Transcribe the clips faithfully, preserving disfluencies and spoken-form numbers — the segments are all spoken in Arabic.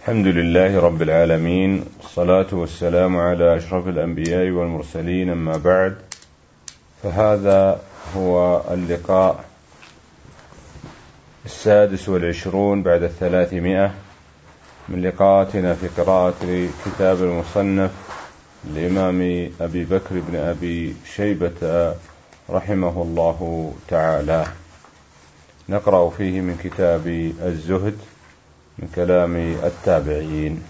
الحمد لله رب العالمين، والصلاة والسلام على أشرف الأنبياء والمرسلين، أما بعد، فهذا هو اللقاء السادس والعشرون بعد الثلاثمائة من لقاءاتنا في قراءة كتاب المصنف للإمام أبي بكر بن أبي شيبة رحمه الله تعالى. نقرأ فيه من كتاب الزهد من كلام التابعين.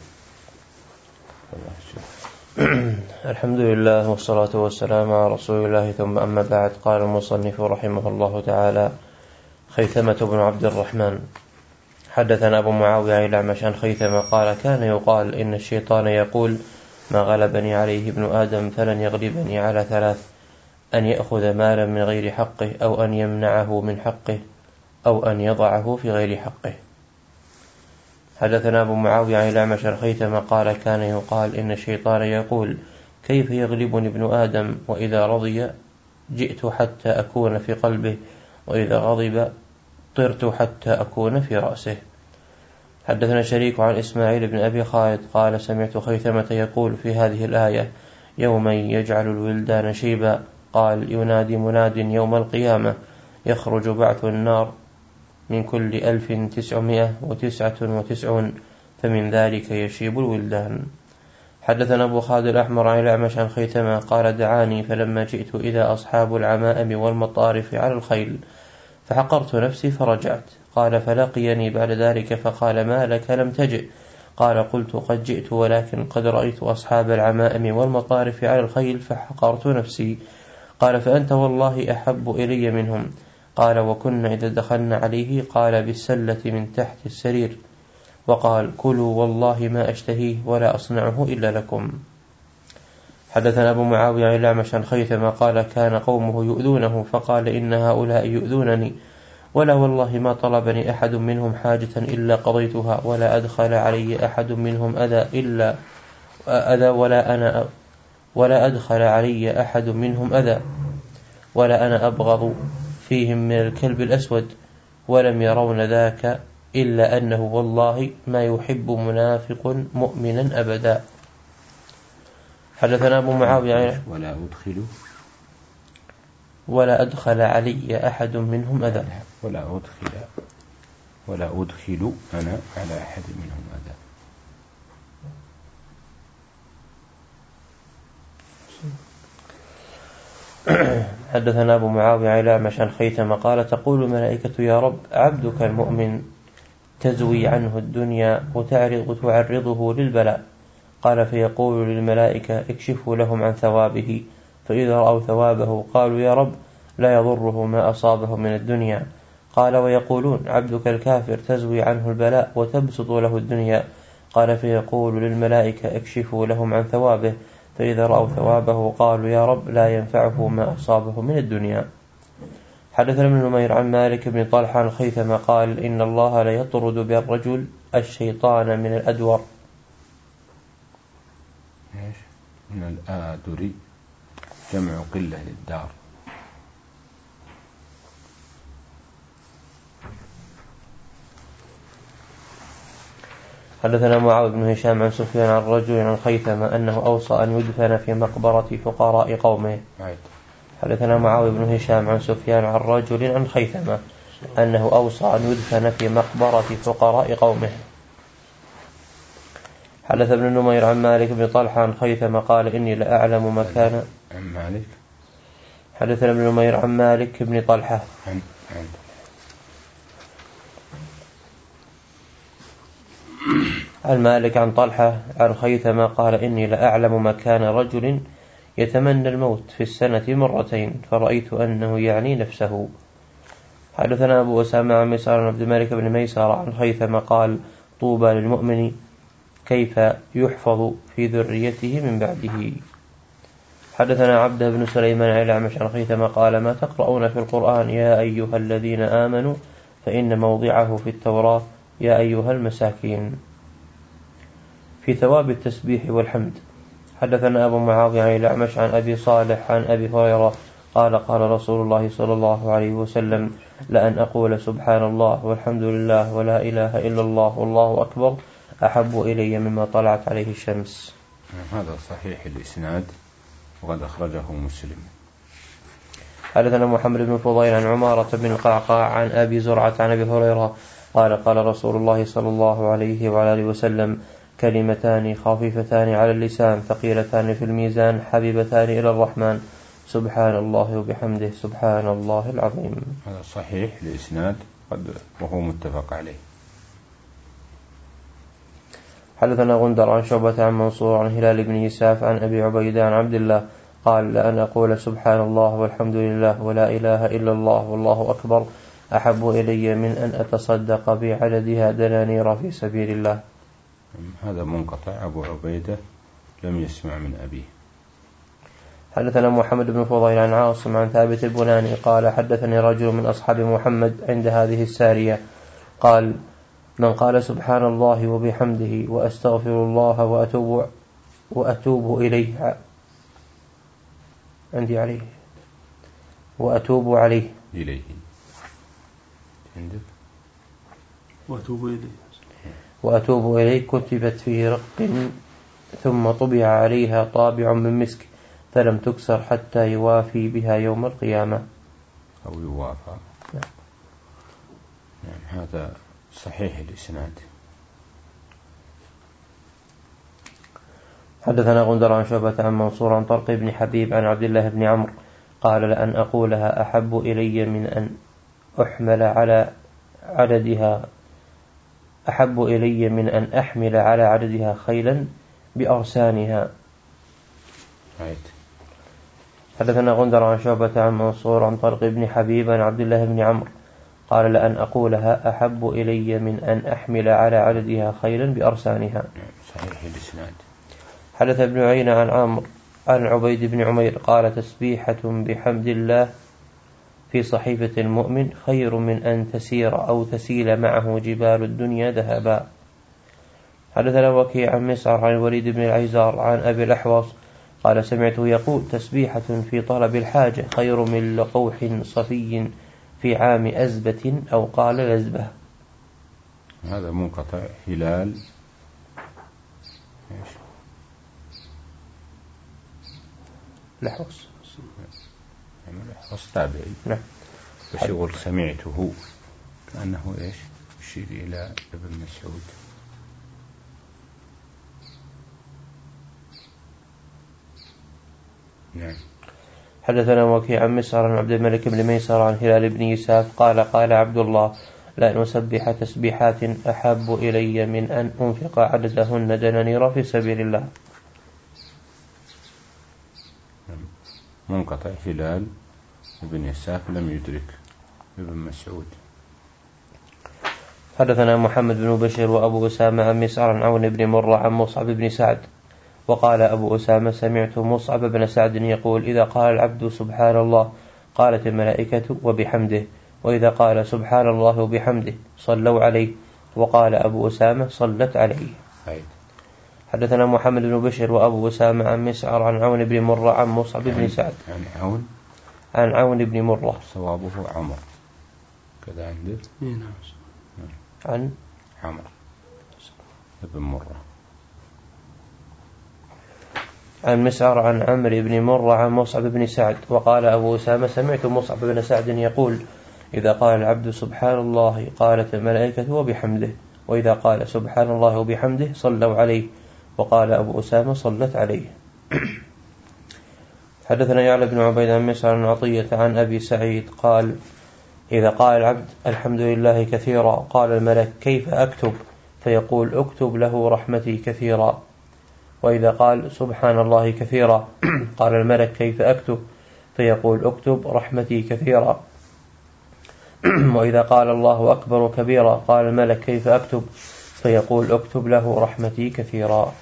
الحمد لله والصلاة والسلام على رسول الله، ثم أما بعد. قال المصنف رحمه الله تعالى: خيثمة بن عبد الرحمن حدثنا أبو معاوية عن الأعمش عن خيثمة قال: كان يقال إن الشيطان يقول: ما غلبني عليه ابن آدم فلن يغلبني على ثلاث: أن يأخذ مالا من غير حقه، أو أن يمنعه من حقه، أو أن يضعه في غير حقه. حدثنا أبو معاوية عن الأعمش عن خيثمة قال: كان يقال إن الشيطان يقول: كيف يغلبني ابن آدم؟ وإذا رضي جئت حتى أكون في قلبه، وإذا غضب طرت حتى أكون في رأسه. حدثنا شريك عن إسماعيل بن أبي خالد قال: سمعت خيثمة يقول في هذه الآية: يوما يجعل الولدان شيبا. قال: ينادي مناد يوم القيامة: يخرج بعث النار من كل ألف تسعمائة وتسعة وتسعون، فمن ذلك يشيب الولدان. حدثنا أبو خالد الأحمر عن الأعمش عن خيثمة قال: دعاني فلما جئت إذا أصحاب العمائم والمطارف على الخيل، فحقرت نفسي فرجعت. قال: فلقيني بعد ذلك فقال: ما لك لم تجئ؟ قال: قلت: قد جئت، ولكن قد رأيت أصحاب العمائم والمطارف على الخيل فحقرت نفسي. قال: فأنت والله أحب إلي منهم. قال: وكنا إذا دخلنا عليه قال بالسلة من تحت السرير، وقال: كلوا والله ما أشتهيه ولا أصنعه إلا لكم. حدثنا أبو معاوية عن الأعمش عن خيثمة قال: كان قومه يؤذونه، فقال: إن هؤلاء يؤذونني، ولا والله ما طلبني أحد منهم حاجة إلا قضيتها، ولا أدخل علي أحد منهم أذى إلا أذى ولا أنا ولا أدخل علي أحد منهم أذى ولا أنا أبغض فيهم من الكلب الأسود، ولم يرون ذاك إلا أنه والله ما يحب منافق مؤمنا أبدا. حدثنا أبو معاوية ولا أدخل ولا أدخل علي أحد منهم أذى ولا أدخل ولا أدخل أنا على أحد منهم أذى. حدثنا أبو معاوية عن الأعمش عن خيثمة قال: تقول الملائكة: يا رب، عبدك المؤمن تزوي عنه الدنيا وتعرض وتعرضه للبلاء. قال: فيقول للملائكة: اكشفوا لهم عن ثوابه. فإذا رأوا ثوابه قالوا: يا رب، لا يضره ما أصابه من الدنيا. قال: ويقولون: عبدك الكافر تزوي عنه البلاء وتبسط له الدنيا. قال: فيقول للملائكة: اكشفوا لهم عن ثوابه. فإذا رأوا ثوابه قالوا: يا رب، لا ينفعه ما أصابه من الدنيا. حدثنا ابن نمير عن مالك بن طلحة عن خيثمة قال: إن الله لا يطرد بالرجل الشيطان من الأدور. من الآدري جمع قلة للدار. حدثنا معاذ بن هشام عن سفيان عن رجل عن خيثمة أنه أوصى أن يدفن في مقبرة فقراء قومه. حدثنا معاذ بن هشام عن سفيان عن رجل عن خيثمة أنه أوصى أن يدفن في مقبرة فقراء قومه. حدث ابن نمير عن مالك بن طلحة عن خيثمة قال: إني لأعلم مكان عن مالك. حدثنا ابن نمير عن مالك بن طلحة عن عن عن مالك عن طلحة عن خيثمة قال: إني لأعلم مكان رجل يتمنى الموت في السنة مرتين، فرأيت أنه يعني نفسه. حدثنا أبو أسامة عن مسعر عن عبد الملك بن ميسر عن خيثمة قال: طوبى للمؤمن كيف يحفظ في ذريته من بعده. حدثنا عبد بن سليمان عن الأعمش عن خيثمة قال: ما تقرؤون في القرآن يا أيها الذين آمنوا؟ فإن موضعه في التوراة يا أيها المساكين، في ثواب التسبيح والحمد. حدثنا أبو معاوية عن الأعمش عن أبي صالح عن أبي هريرة قال: قال رسول الله صلى الله عليه وسلم: لأن أقول سبحان الله والحمد لله ولا إله إلا الله والله أكبر أحب إلي مما طلعت عليه الشمس. هذا صحيح الإسناد وقد أخرجه مسلم. حدثنا محمد بن فضيل عن عمارة بن القعقاع عن أبي زرعة عن أبي هريرة قال قال رسول الله صلى الله عليه وعلى آله وسلم كلمتان خفيفتان على اللسان ثقيلتان في الميزان حبيبتان إلى الرحمن سبحان الله وبحمده سبحان الله العظيم. هذا صحيح الإسناد وهو متفق عليه. حدثنا غندر عن شعبة عن منصور عن هلال بن يساف عن أبي عبيدة عن عبد الله قال لأن أقول سبحان الله والحمد لله ولا إله إلا الله والله أكبر أحب إلي من أن أتصدق بعددها دنانير في سبيل الله. هذا منقطع، أبو عبيدة لم يسمع من أبيه. حدثنا محمد بن فضيل عن عاصم عن ثابت البناني قال حدثني رجل من أصحاب محمد عند هذه السارية قال من قال سبحان الله وبحمده وأستغفر الله وأتوب, وأتوب إليه عندي عليه وأتوب عليه إليه عندك وأتوب إليه وأتوب إليه كتبت في رق ثم طبع عليها طابع من مسك فلم تكسر حتى يوافي بها يوم القيامة أو يوافى. نعم. نعم هذا صحيح الإسناد. حدثنا غندر عن شعبة عن منصور عن طرق بن حبيب عن عبد الله بن عمرو قال لأن أقولها أحب إلي من أن أحمل على عددها أحب إلي من أن أحمل على عددها خيلا بأرسانها. right. حدثنا غندر عن شعبة عن منصور عن طرق بن حبيب عن عبد الله بن عمرو قال لأن أقولها أحب إلي من أن أحمل على عددها خيلا بأرسانها. صحيح الإسناد. حدث ابن عيينة عن عمرو عن عبيد بن عمير قال تسبيحة بحمد الله في صحيفة المؤمن خير من أن تسير أو تسيل معه جبال الدنيا ذهبا. حدثنا وكيع عن مسعر عن الوليد بن العيزار عن أبي الأحوص قال سمعته يقول تسبيحة في طلب الحاجة خير من لقوح صفي في عام أزبة أو قال لزبة. هذا منقطع. هلال الأحوص الأحوص تابعي. نعم. وشغل سمعته كأنه إيش يشير إلى ابن مسعود. نعم. حدثنا وكيع عن مسعر عن عبد الملك بن ميسر عن هلال بن يساف قال قال عبد الله لأن أسبح تسبيحات أحب إلي من أن أنفق عددهن دنانير في سبيل الله. منقطع. هلال بن يساف لم يدرك ابن مسعود. حدثنا محمد بن بشير وأبو أسامة عن مسعر عن عون بن مرة عن مصعب بن سعد وقال أبو أسامة سمعت مصعب بن سعد يقول إذا قال العبد سبحان الله قالت الملائكة وبحمده وإذا قال سبحان الله وبحمده صلوا عليه وقال أبو أسامة صلت عليه. حدثنا محمد بن بشير وأبو أسامة عن مسعر عن عون بن مرة عن مصعب بن سعد عن عون عن عون بن مرة صوابه عمر كذا عنده. نعم. عن عمر بن مرة عن مسعر عن عمرو بن مرة عن مصعب بن سعد وقال أبو أسامة سمعت مصعب بن سعد يقول إذا قال العبد سبحان الله قالت الملائكة وبحمده وإذا قال سبحان الله وبحمده صلوا عليه وقال أبو أسامة صلت عليه. حدثنا يعلى بن عبيد عن مسعر عن عطية عن أبي سعيد قال إذا قال العبد الحمد لله كثيرا قال الملك كيف أكتب فيقول اكتب له رحمتي كثيرا وإذا قال سبحان الله كثيرا قال الملك كيف أكتب فيقول اكتب رحمتي كثيرا وإذا قال الله أكبر كبيرا قال الملك كيف أكتب فيقول اكتب له رحمتي كثيرا.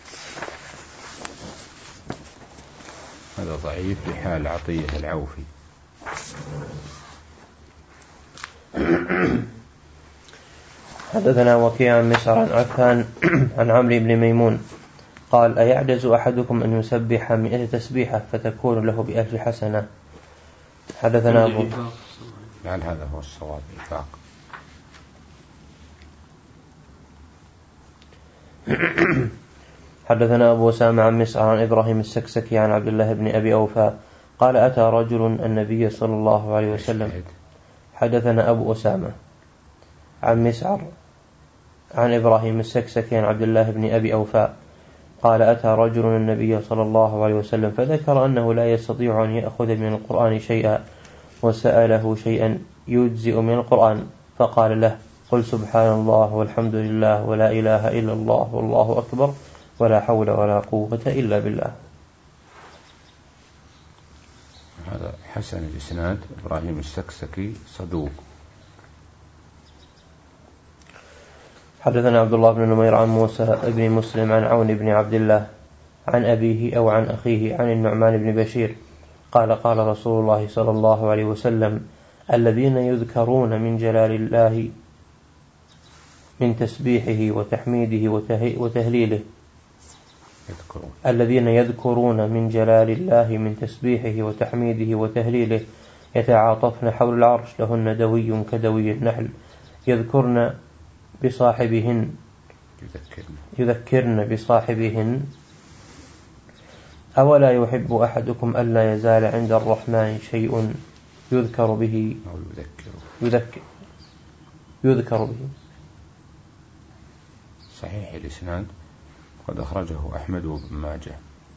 هذا ضعيف لحال عطية العوفي. حدثنا وكيع عن مسعر عن عفان عن عمرو بن ميمون قال أيعجز أحدكم أن يسبح مئة تسبيحة فتكون له بألف حسنة. حدثنا أبو لعل هذا هو الصواب إفاق. حدثنا أبو أسامة عن مسعر عن إبراهيم السكسكي عن عبد الله بن أبي أوفى قال أتى رجل النبي صلى الله عليه وسلم. حدثنا أبو أسامة عن مسعر عن إبراهيم السكسكي عن عبد الله بن أبي أوفى قال أتى رجل النبي صلى الله عليه وسلم فذكر أنه لا يستطيع أن يأخذ من القرآن شيئا وسأله شيئا يجزئ من القرآن فقال له قل سبحان الله والحمد لله ولا إله إلا الله والله أكبر ولا حول ولا قوة إلا بالله. هذا حسن الإسناد. إبراهيم السكسكي صدوق. حدثنا عبد الله بن نمير عن موسى بن مسلم عن عون بن عبد الله عن أبيه أو عن أخيه عن النعمان بن بشير قال قال رسول الله صلى الله عليه وسلم الذين يذكرون من جلال الله من تسبيحه وتحميده وتهليله يذكرون. الذين يذكرون من جلال الله من تسبيحه وتحميده وتهليله يتعاطفن حول العرش لهن دوي كدوي النحل يذكرن بصاحبهن يذكرن بصاحبهن أولا يحب أحدكم ألا يزال عند الرحمن شيء يذكر به أو يذكر يذكر يذكر به. صحيح الإسناد. قد أخرجه أحمد وابن ماجه.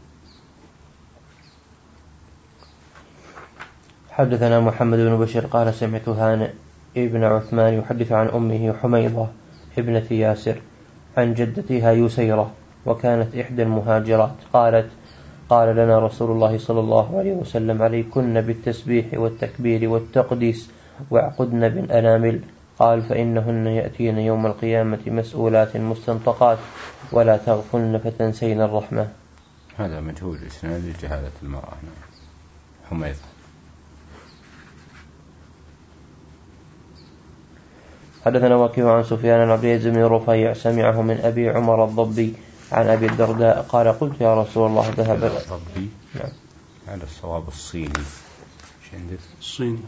حدثنا محمد بن بشير قال سمعت هانئ ابن عثمان يحدث عن أمه حميضة ابنة ياسر عن جدتها يسيرة وكانت إحدى المهاجرات قالت قال لنا رسول الله صلى الله عليه وسلم عليكن بالتسبيح والتكبير والتقديس واعقدن بالأنامل قال فإنهن يأتين يوم القيامة مسؤولات مستنطقات ولا تغفلن فتنسين الرحمة. هذا مجهول الإسناد لجهالة المرأة. حميضة. حدثنا وكيع عن سفيان عن عبد العزيز بن رفيع سمعه من أبي عمر الضبي عن أبي الدرداء قال قلت يا رسول الله ذهب الضبي. نعم. هذا الصواب الصيني. شندت الصيني.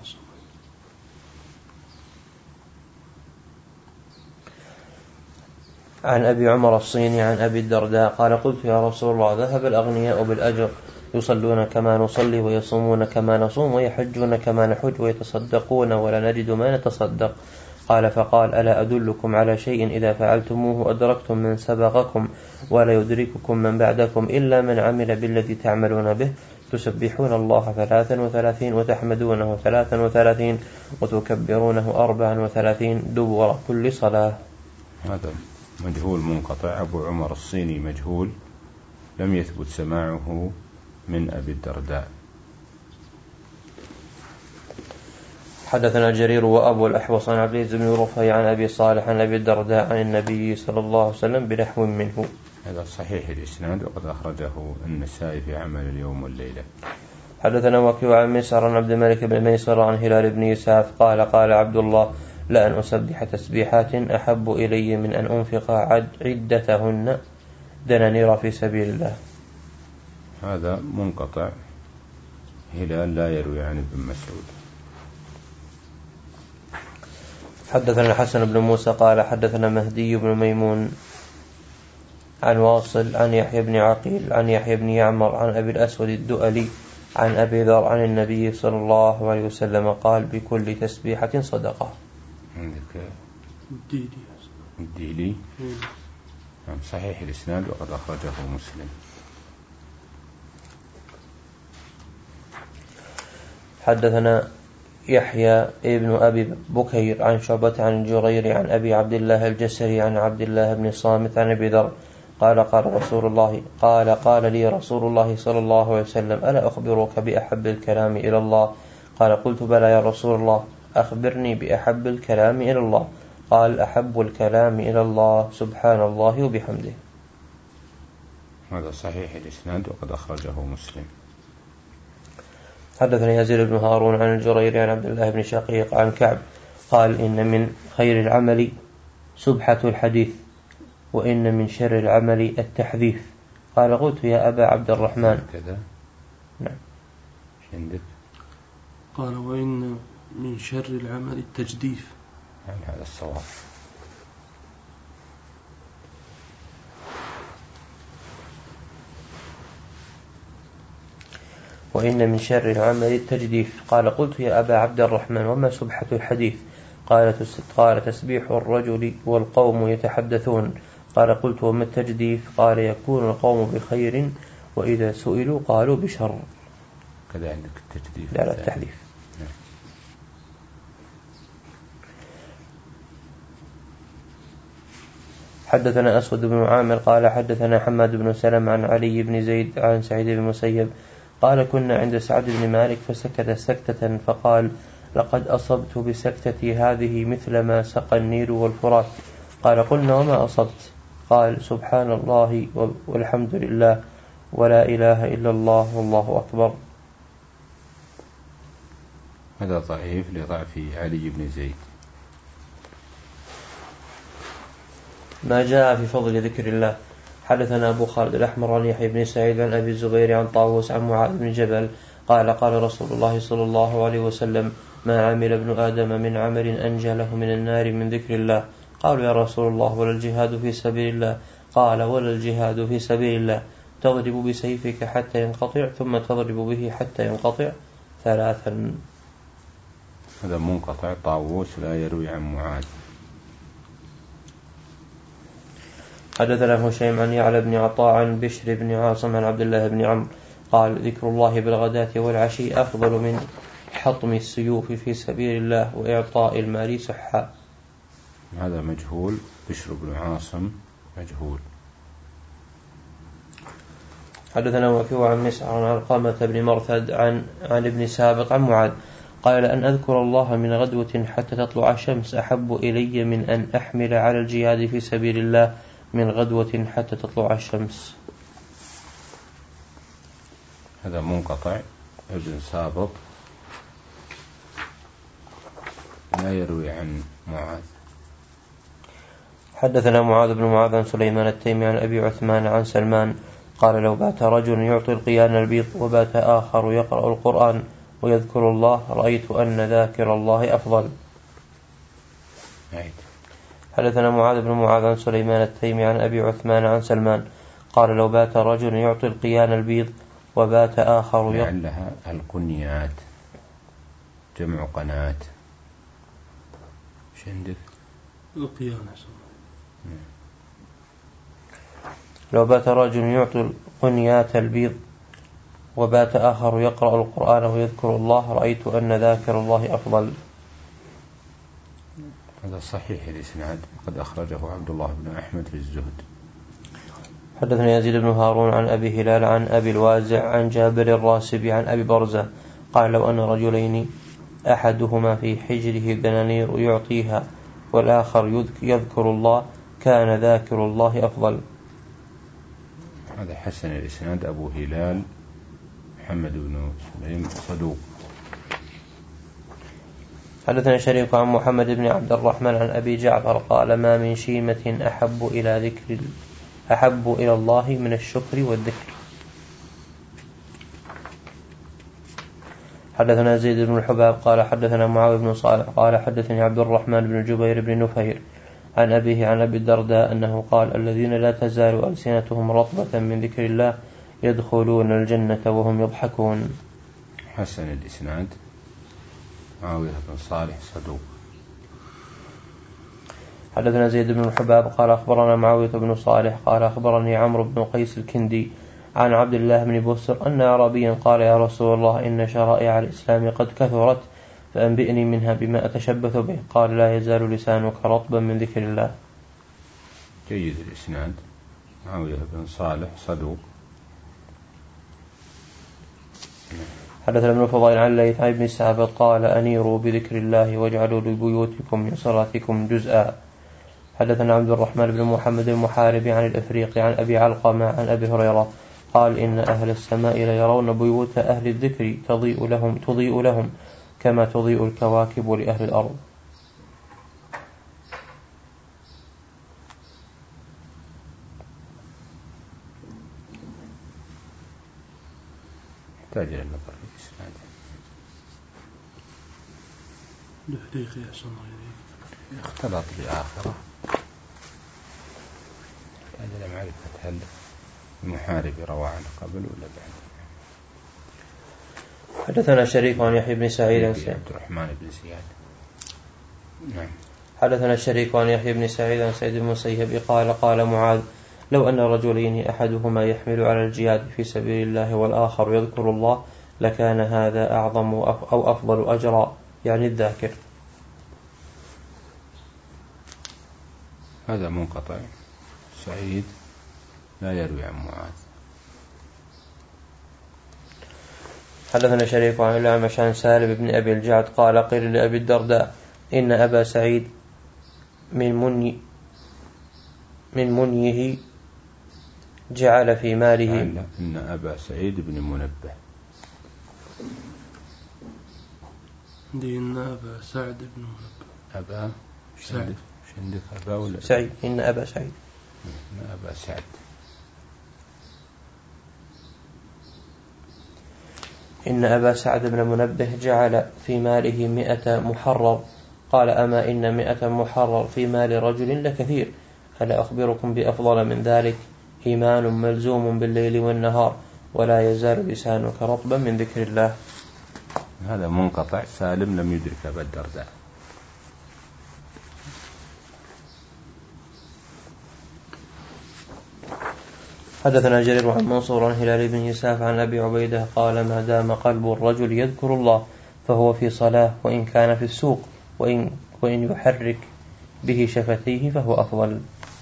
عن أبي عمر الصيني عن أبي الدرداء قال قلت يا رسول الله ذهب الأغنياء بالأجر يصلون كما نصلي ويصومون كما نصوم ويحجون كما نحج ويتصدقون ولا نجد ما نتصدق قال فقال ألا أدلكم على شيء إذا فعلتموه أدركتم من سبقكم ولا يدرككم من بعدكم إلا من عمل بالذي تعملون به تسبحون الله ثلاثا وثلاثين وتحمدونه ثلاثا وثلاثين وتكبرونه أربعا وثلاثين دبر كل صلاة. هذا مجهول منقطع. أبو عمر الصيني مجهول لم يثبت سماعه من أبي الدرداء. حدثنا جرير وأبو الأحوص عن عبد العزيز بن رفيع عن أبي صالح عن أبي الدرداء عن النبي صلى الله عليه وسلم بنحو منه. هذا صحيح الإسناد وقد أخرجه النسائي في عمل اليوم والليلة. حدثنا وكيع عن مسعر عن عبد الملك بن ميسر عن هلال بن يساف قال قال عبد الله لأن أسبح تسبيحات أحب إلي من أن أنفق عدتهن دنانير في سبيل الله. هذا منقطع. هلال لا يروي عن ابن مسعود. حدثنا الحسن بن موسى قال حدثنا مهدي بن ميمون عن واصل عن يحيى بن عقيل عن يحيى بن يعمر عن أبي الأسود الدؤلي عن أبي ذر عن النبي صلى الله عليه وسلم قال بكل تسبيحة صدقة. عندك الديلي. الديلي. نعم صحيح الإسناد وقد أخرجه مسلم. حدثنا يحيى ابن أبي بكير عن شعبة عن جرير عن أبي عبد الله الجسري عن عبد الله بن صامت عن أبي ذر قال قال رسول الله قال قال لي رسول الله صلى الله عليه وسلم ألا أخبرك بأحب الكلام إلى الله قال قلت بلى يا رسول الله أخبرني بأحب الكلام إلى الله قال أحب الكلام إلى الله سبحان الله وبحمده. هذا صحيح الإسناد وقد أخرجه مسلم. حدثني يزيد بن هارون عن الجرير عن عبد الله بن شقيق عن كعب قال إن من خير العمل سبحة الحديث وإن من شر العمل التحديث. قال قلت يا أبا عبد الرحمن كذا. نعم. شندت. قال وإن من شر العمل التجديف. يعني هذا الصواب. وإن من شر العمل التجديف. قال قلت يا أبا عبد الرحمن وما سبحة الحديث؟ قال تسبيح الرجل والقوم يتحدثون. قال قلت وما التجديف؟ قال يكون القوم بخير وإذا سئلوا قالوا بشر. كذا عندك التجديف. لا لا التحديث. حدثنا أسود بن عامر قال حدثنا حماد بن سلم عن علي بن زيد عن سعيد بن المسيب قال كنا عند سعد بن مالك فسكت سكتة فقال لقد أصبت بسكتتي هذه مثل ما سقى النيل والفرات. قال قلنا وما أصبت؟ قال سبحان الله والحمد لله ولا إله إلا الله والله أكبر. هذا ضعيف لضعف علي بن زيد. ما جاء في فضل ذكر الله. حدثنا أبو خالد الأحمر عن يحيى بن سعيد عن أبي الزبير عن طاووس عن معاذ بن جبل قال قال رسول الله صلى الله عليه وسلم ما عمل ابن آدم من عمل أنجى له من النار من ذكر الله. قالوا يا رسول الله ولا الجهاد في سبيل الله؟ قال ولا الجهاد في سبيل الله تضرب بسيفك حتى ينقطع ثم تضرب به حتى ينقطع ثلاثا. هذا منقطع. طاووس لا يروي عن معاذ. حدثنا هشيم عن يعلى بن عطاء عن بشر بن عاصم عن عبد الله بن عمرو قال ذكر الله بالغداة والعشي أفضل من حطم السيوف في سبيل الله وإعطاء المال سحا. هذا مجهول. بشر بن عاصم مجهول. حدثنا وكيع عن مسعر عن علقمة بن مرثد عن عن ابن سابق عن معاذ قال أن أذكر الله من غدوة حتى تطلع الشمس أحب إلي من أن أحمل على الجهاد في سبيل الله من غدوة حتى تطلع الشمس. هذا منقطع. ابن سابق لا يروي عن معاذ. حدثنا معاذ بن معاذ عن سليمان التيمي عن أبي عثمان عن سلمان قال لو بات رجل يعطي القيان البيض وبات آخر يقرأ القرآن ويذكر الله رأيت أن ذاكر الله أفضل. عيد. حدثنا معاذ بن معاذ عن سليمان التيمي عن أبي عثمان عن سلمان قال لو بات رجل يعطي القيان البيض وبات آخر يقرأ. لعلها القنيات جمع قناة. ايش عندك؟ القيان. لو بات رجل يعطي القنيات البيض وبات آخر يقرأ القرآن ويذكر الله رأيت أن ذاكر الله أفضل. هذا صحيح الإسناد قد أخرجه عبد الله بن أحمد في الزهد. حدثنا يزيد بن هارون عن أبي هلال عن أبي الوازع عن جابر الراسبي عن أبي برزة قال لو أن رجلين أحدهما في حجره دنانير يعطيها والآخر يذكر الله كان ذاكر الله أفضل. هذا حسن الإسناد. أبو هلال محمد بن سليم صدوق. حدثنا شريك عن محمد بن عبد الرحمن عن أبي جعفر قال ما من شيمة أحب إلى ذكر أحب إلى الله من الشكر والذكر. حدثنا زيد بن الحباب قال حدثنا معاوية بن صالح قال حدثني عبد الرحمن بن جبير بن نفير عن أبيه عن أبي الدرداء أنه قال الذين لا تزال ألسنتهم رطبة من ذكر الله يدخلون الجنة وهم يضحكون. حسن الإسناد. معاوية بن صالح صدوق. حدثنا زيد بن الحباب قال أخبرنا معاوية بن صالح قال أخبرني عمرو بن قيس الكندي عن عبد الله بن بسر أن أعرابيا قال يا رسول الله إن شرائع الإسلام قد كثرت فأنبئني منها بما أتشبث به. قال لا يزال لسانك رطبا من ذكر الله. جيد الإسناد. معاوية بن صالح صدوق. حدثنا ابن الفضيل عن الليث عن ابن سعد قال أنيروا بذكر الله واجعلوا لبيوتكم من صلاتكم جزءا. حدثنا عبد الرحمن بن محمد المحاربي عن الأفريقي عن أبي علقمة عن أبي هريرة قال إن أهل السماء ليرون بيوت أهل الذكر تضيء لهم تضيء لهم كما تضيء الكواكب لأهل الأرض. يحتاج إلى النظر في الإسناد. دقيقة يا سمع اختلط بآخرة. يحتاج إلى معرفة هل المحارب روى عنه قبل ولا بعد. حدثنا شريك عن يحيى بن سعيد عبد الرحمن بن زياد. نعم. حدثنا الشريك عن يحيى بن سعيد عن سعيد بن المسيب قال قال معاذ لو أن رجلين أحدهما يحمل على الجهاد في سبيل الله والآخر يذكر الله لكان هذا أعظم أو أفضل أجرا، يعني الذاكر. هذا منقطع، سعيد لا يروي عن معاذ. حدثنا شريك عن الأعمش عن سالم بن أبي الجعد قال قيل لأبي الدرداء إن أبا سعيد من مني من منيه جعل في ماله. إن أبا سعيد بن منبه دي إن أبا سعد بن منبه أبا سعد شندك أبا ولا سعيد إن أبا سعيد إن أبا سعد إن أبا سعد بن منبه جعل في ماله مئة محرر قال أما إن مئة محرر في مال رجل لكثير، ألا أخبركم بأفضل من ذلك؟ إيمان ملزوم بالليل والنهار ولا يزال لسانك رطبا من ذكر الله. هذا منقطع، سالم لم يدرك أبا الدرداء. حدثنا جرير عن منصور عن هلال بن يساف عن أبي عبيدة قال ما دام قلب الرجل يذكر الله فهو في صلاة وإن كان في السوق وإن, وإن يحرك به شفتيه فهو أفضل.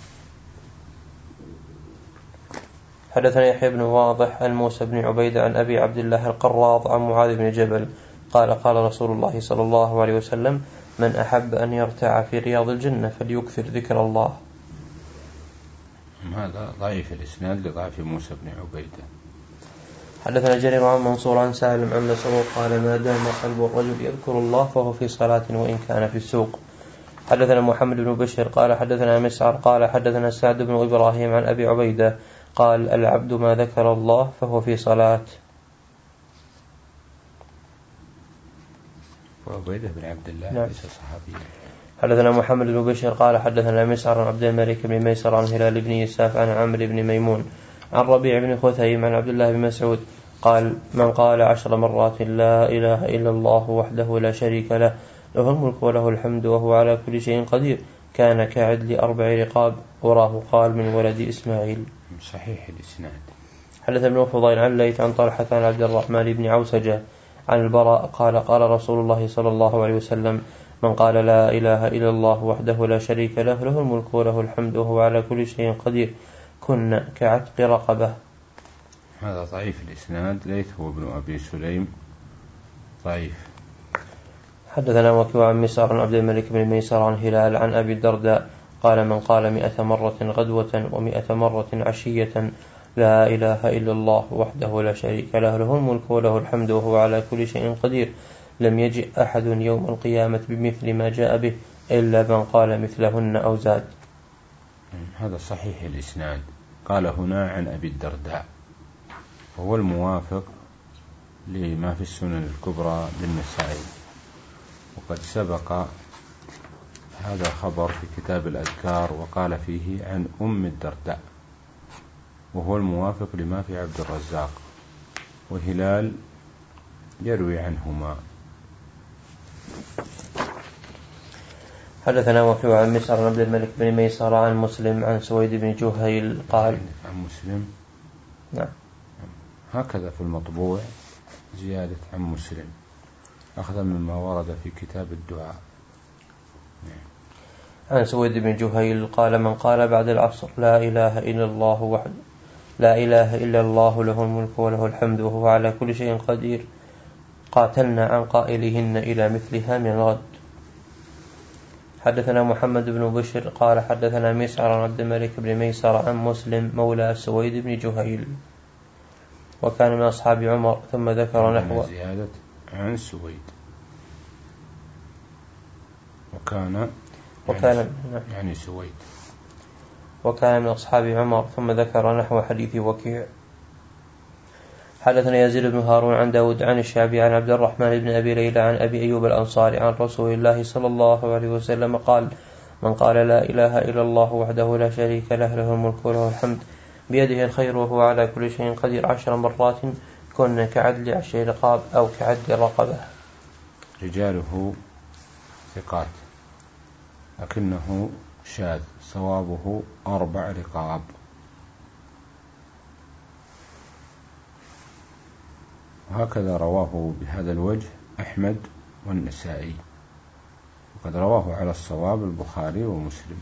حدثنا يحيى بن واضح عن موسى بن عبيدة عن أبي عبد الله القراض عن معاذ بن جبل قال قال رسول الله صلى الله عليه وسلم من أحب أن يرتع في رياض الجنة فليكثر ذكر الله. هذا ضعيف الإسناد لضعف موسى بن عبيدة. حدثنا جرير عن منصور عن سالم عن مسروق قال ما دام قلب الرجل يذكر الله فهو في صلاة وإن كان في السوق. حدثنا محمد بن بشر قال حدثنا مسعر قال حدثنا سعد بن إبراهيم عن أبي عبيدة قال العبد ما ذكر الله فهو في صلاة. وعبيدة بن عبد الله نعم. ليس صحابيا. حدثنا محمد بن بشر قال حدثنا مسعر عن عبد الملك بن ميسر عن هلال بن يساف عن عمرو بن ميمون عن ربيع بن خثيم عن عبد الله بن مسعود قال من قال عشر مرات لا إله إلا الله وحده لا شريك له له الملك وله الحمد وهو على كل شيء قدير كان كعدل أربع رقاب وراه قال من ولد إسماعيل. صحيح الإسناد. حدث ابن فضيل عن ليث عن طلحة عن عبد الرحمن بن عوسجة عن البراء قال قال رسول الله صلى الله عليه وسلم من قال لا إله إلا الله وحده لا شريك له له الملك وله الحمد وهو على كل شيء قدير كن كعتق رقبة. هذا ضعيف الإسناد، ليث هو ابن أبي سليم ضعيف. حدثنا وكيع عن مسعر عن عبد الملك بن ميسر عن هلال عن أبي الدرداء قال من قال مئة مرة غدوة ومئة مرة عشية لا إله إلا الله وحده لا شريك له له الملك وله الحمد وهو على كل شيء قدير لم يجئ أحد يوم القيامة بمثل ما جاء به إلا من قال مثلهن أو زاد. هذا صحيح الإسناد. قال هنا عن أبي الدرداء وهو الموافق لما في السنن الكبرى للنسائي، وقد سبق هذا خبر في كتاب الأذكار وقال فيه عن أم الدرداء، وهو الموافق لما في عبد الرزاق، وهلال يروي عنهما. حدثنا وكيع عن مسعر عن عبد الملك بن ميسر عن مسلم عن سويد بن جهيل قال عن مسلم. نعم. هكذا في المطبوع زيادة عن مسلم أخذا مما ورد في كتاب الدعاء. عن سويد بن جهيل قال من قال بعد العصر لا إله إلا الله وحده لا إله إلا الله له الملك وله الحمد وهو على كل شيء قدير قاتلنا عن قائلهن إلى مثلها من الغد. حدثنا محمد بن بشر قال حدثنا مسعر عن عبد الملك بن ميسر عن مسلم مولى سويد بن جهيل وكان من أصحاب عمر ثم ذكر نحو زيادة عن سويد وكان وكان يعني سويد وكان من أصحاب عمر ثم ذكر نحو حديث وكيع. حدثنا يزيد بن هارون عن داود عن الشعبي عن عبد الرحمن بن أبي ليلى عن أبي أيوب الأنصاري عن رسول الله صلى الله عليه وسلم قال من قال لا إله إلا الله وحده لا شريك له له الملك وله الحمد بيده الخير وهو على كل شيء قدير عشر مرات كن كعدل عشر رقاب أو كعدل رقبة. رجاله ثقات لكنه شاذ، صوابه أربع رقاب. وهكذا رواه بهذا الوجه أحمد والنسائي، وقد رواه على الصواب البخاري ومسلم.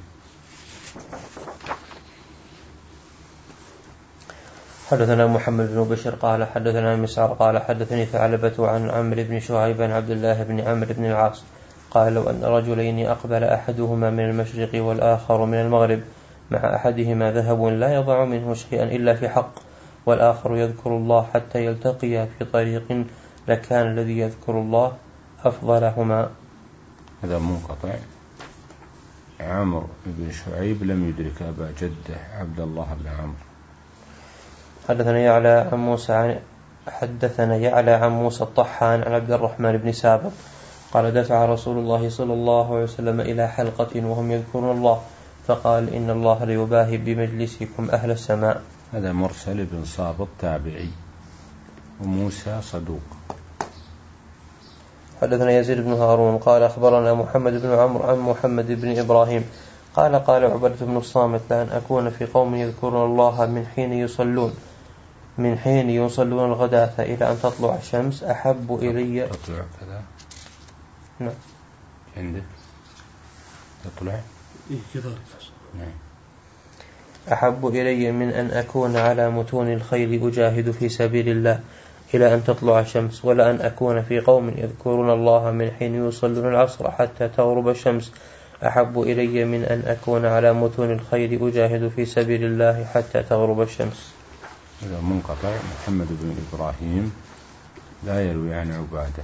حدثنا محمد بن بشر قال حدثنا مسعر قال حدثني ثعلبة عن عمرو بن شعيب عن عبد الله بن عمرو بن العاص قال لو أن رجلين أقبل أحدهما من المشرق والآخر من المغرب مع أحدهما ذهب لا يضع منه شيئا إلا في حق، والآخر يذكر الله حتى يلتقيا في طريق، لكان الذي يذكر الله أفضلهما. هذا منقطع. عمرو بن شعيب لم يدرك أبا جده عبد الله بن عمرو. حدثنا يعلى عن موسى عن حدثنا يعلى عن موسى الطحان عن عبد الرحمن بن سابق قال دفع رسول الله صلى الله عليه وسلم إلى حلقة وهم يذكرون الله فقال إن الله ليباهي بمجلسكم أهل السماء. هذا مرسل بن صابط تابعي، وموسى صدوق. حدثنا يزيد بن هارون قال أخبرنا محمد بن عمرو عن محمد بن إبراهيم قال قال عبادة بن الصامت لأن أكون في قوم يذكرون الله من حين يصلون من حين يصلون الغداة إلى أن تطلع الشمس أحب إلي. تطلع كذا؟ نعم. عندك تطلع؟ إيه كذلك. نعم. أحب إلي من أن أكون على متون الخيل أجاهد في سبيل الله إلى أن تطلع الشمس، ولا أن أكون في قوم يذكرون الله من حين يصلون العصر حتى تغرب الشمس أحب إلي من أن أكون على متون الخيل أجاهد في سبيل الله حتى تغرب الشمس. هذا منقطع. محمد بن إبراهيم لا يروي عن عبادة.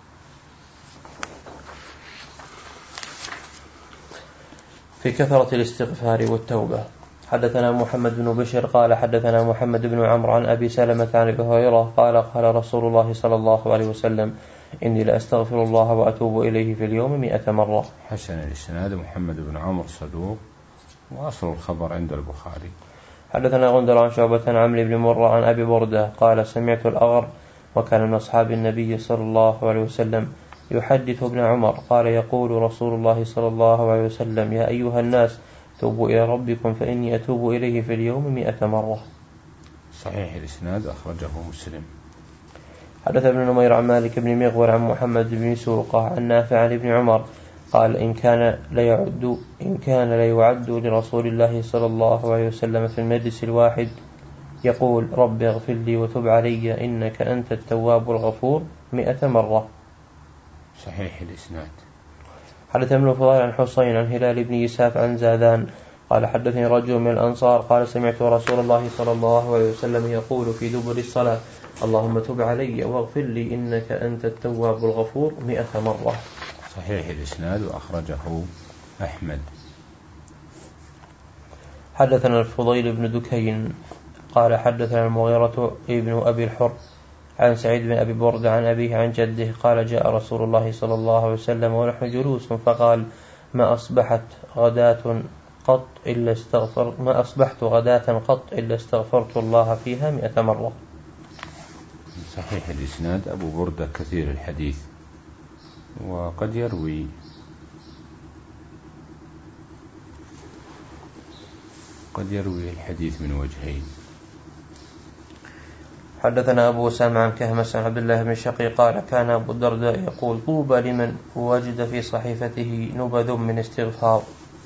في كثرة الاستغفار والتوبة. حدثنا محمد بن بشر قال حدثنا محمد بن عمرو عن أبي سلمة عن أبي هريرة قال قال رسول الله صلى الله عليه وسلم إني لأستغفر الله وأتوب إليه في اليوم مئة مرة. حسن الإسناد. محمد بن عمرو صدوق، وأصل الخبر عند البخاري. حدثنا غندر عن شعبة عن عمرو بن مرة عن أبي بردة قال سمعت الأغر وكان من أصحاب النبي صلى الله عليه وسلم يحدث ابن عمر قال يقول رسول الله صلى الله عليه وسلم يا أيها الناس توبوا إلى ربكم فإني أتوب إليه في اليوم مئة مرة. صحيح الإسناد، أخرجه مسلم. حدث ابن نمير عن مالك بن مغول عن محمد بن سوقة عن نافع عن ابن عمر قال إن كان ليعد إن كان ليعد لرسول الله صلى الله عليه وسلم في المجلس الواحد يقول رب اغفر لي وتب علي إنك أنت التواب الغفور مئة مرة. صحيح الإسناد. حدث ابن الفضيل عن حسين عن هلال بن يساف عن زاذان قال حدثني رجل من الأنصار قال سمعت رسول الله صلى الله عليه وسلم يقول في دبر الصلاة اللهم تب علي واغفر لي إنك أنت التواب الغفور مئة مرة. صحيح الإسناد، وأخرجه أحمد. حدثنا الفضيل بن دكين قال حدثنا المغيرة ابن أبي الحر عن سعيد بن أبي برد عن أبيه عن جده قال جاء رسول الله صلى الله عليه وسلم ونحن جلوس فقال ما أصبحت غداة قط إلا استغفر ما أصبحت غداة قط إلا استغفرت الله فيها مئة مرة. صحيح الإسناد. أبو بردة كثير الحديث، وقد يروي قد يروي الحديث من وجهين. حدثنا أبو أسامة عن كهمس عن عبد الله بن شقيق قال كان أبو الدرداء يقول طوبى لمن وجد في صحيفته نبذ من استغفار.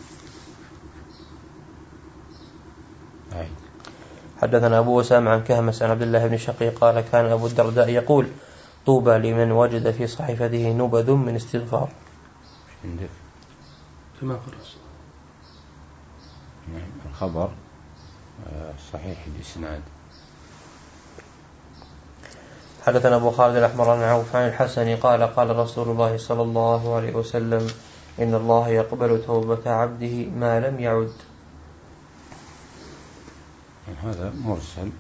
حدثنا أبو أسامة عن كهمس عن عبد الله بن شقيق قال كان أبو الدرداء يقول طوبى لمن وجد في صحيفته نبذ من استغفار. عندك كما قرأت الخبر صحيح الإسناد. حدثنا أبو خالد الأحمر عن عوف عن الحسن قال قال رسول الله صلى الله عليه وسلم إن الله يقبل توبة عبده ما لم يعد. هذا مرسل.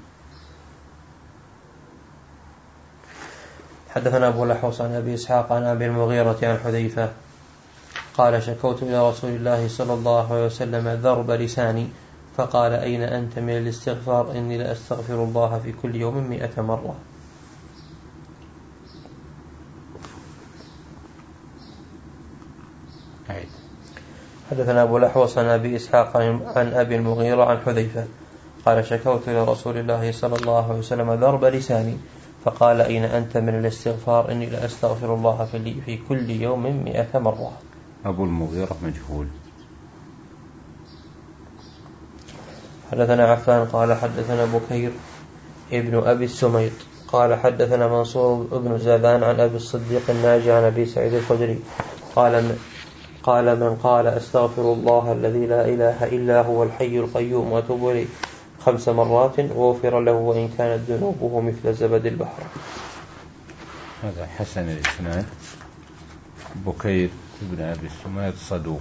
حدثنا أبو لحوص عن أبي إسحاق عن أبي المغيرة عن حذيفة قال شكوت إلى رسول الله صلى الله عليه وسلم ضرب لساني فقال أين أنت من الاستغفار إني لأستغفر الله في كل يوم مئة مرة. حدثنا أبو الأحوص عن أبي إسحاق عن أبي المغيرة عن حذيفة قال شكوت إلى رسول الله صلى الله عليه وسلم ضرب لساني فقال أين أنت من الاستغفار إني لأستغفر الله في كل يوم مئة مرة. أبو المغيرة مجهول. حدثنا عفان قال حدثنا بكير ابن أبي السميط قال حدثنا منصور ابن زاذان عن أبي الصديق الناجي عن أبي سعيد الخدري قال من قال من قال أستغفر الله الذي لا إله إلا هو الحي القيوم وأتوب إليه خمس مرات غفر له وإن كانت ذنوبه مثل زبد البحر. هذا حسن الإسناد. بكير ابن أبي السميط صدوق.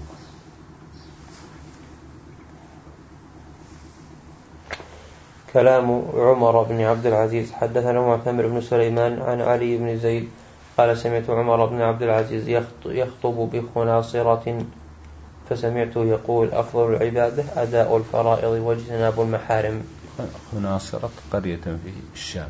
كلام عمر بن عبد العزيز. حدثنا معتمر بن سليمان عن علي بن زيد قال سمعت عمر بن عبد العزيز يخطب بخناصرة فسمعته يقول أفضل العبادة أداء الفرائض واجتناب المحارم. خناصرة قرية في الشام.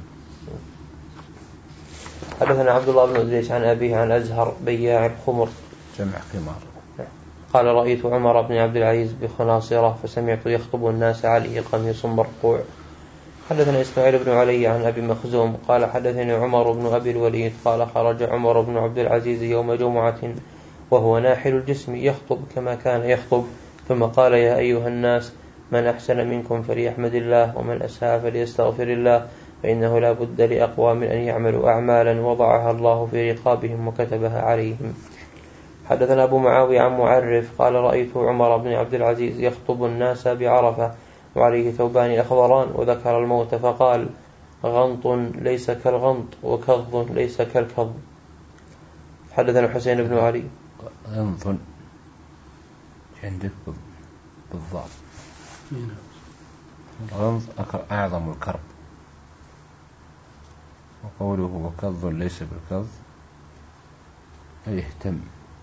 حدثنا عبد الله بن إدريس عن أبيه عن أزهر بياع الخمر جمع خمار قال رأيت عمر بن عبد العزيز بخناصرة فسمعت يخطب الناس عليه قميص مرقوع. حدثنا إسماعيل بن علي عن أبي مخزوم قال حدثني عمر بن أبي الوليد قال خرج عمر بن عبد العزيز يوم جمعة وهو ناحل الجسم يخطب كما كان يخطب ثم قال يا أيها الناس من أحسن منكم فليحمد الله ومن أساء فليستغفر الله فإنه لا بد لأقوام أن يعملوا أعمالا وضعها الله في رقابهم وكتبها عليهم. حدثنا أبو معاوية عن معرف قال رأيت عمر بن عبد العزيز يخطب الناس بعرفة وعليه ثوبان أخضران وذكر الموت فقال غنط ليس كالغنط وكظ ليس كالكظ. حدثنا حسين بن علي. غنط عندك بالضبط. الغنط أعظم الكرب وقوله وكظ ليس بالكظ يهتم.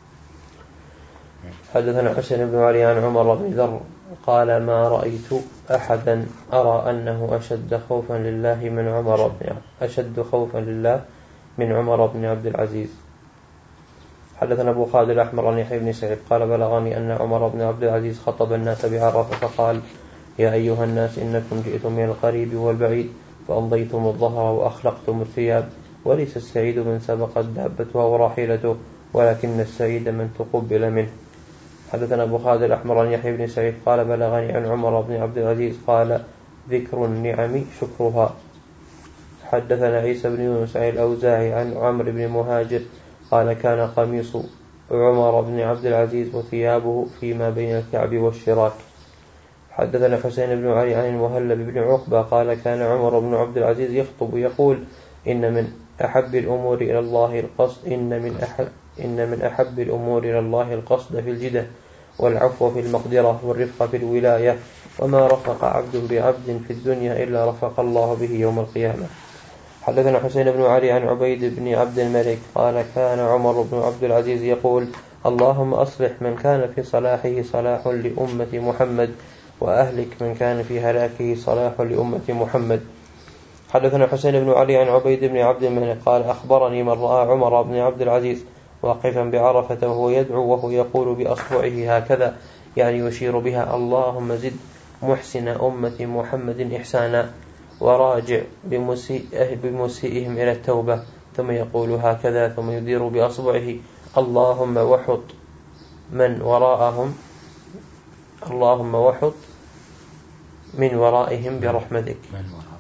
حدثنا حسين بن علي عن عمر بن ذر قال ما رأيت أحدا أرى أنه أشد خوفا لله من عمر بن أشد خوفا لله من عمر بن عبد العزيز. حدثنا أبو خالد الأحمر عن يحيى بن سعيد قال بلغني أن عمر بن عبد العزيز خطب الناس بعرفة فقال يا أيها الناس إنكم جئتم من القريب والبعيد فأمضيتم الظهر وأخلقتم الثياب وليس السعيد من سبقت دابته وراحلته ولكن السعيد من تقبل منه. حدثنا أبو خالد الأحمر عن يحيى بن سعيد قال بلغني عن عمر بن عبد العزيز قال ذكر النعم شكرها. حدثنا عيسى بن يونس عن الأوزاعي عن عمرو بن مهاجر قال كان قميص عمر بن عبد العزيز وثيابه فيما بين الكعب والشراك. حدثنا حسين بن علي عن المهلب بن عقبة قال كان عمر بن عبد العزيز يخطب يقول إن من أحب الأمور إلى الله القصد إن من أحب إن من أحب الأمور إلى الله القصد في الجدة والعفو في المقدرة والرفق في الولاية وما رفق عبد بعبد في الدنيا إلا رفق الله به يوم القيامة. حدثنا حسين بن علي عن عبيد بن عبد الملك قال كان عمر بن عبد العزيز يقول اللهم أصلح من كان في صلاحه صلاح لأمة محمد وأهلك من كان في هلاكه صلاح لأمة محمد. حدثنا حسين بن علي عن عبيد بن عبد الملك قال أخبرني من رأى عمر بن عبد العزيز واقفا بعرفة وهو يدعو وهو يقول بأصبعه هكذا يعني يشير بها اللهم زد محسن أمة محمد إحسانا وراجع بمسيئه بمسيئهم إلى التوبة ثم يقول هكذا ثم يدير بأصبعه اللهم وحط من وراءهم اللهم وحط من ورائهم برحمتك من وراء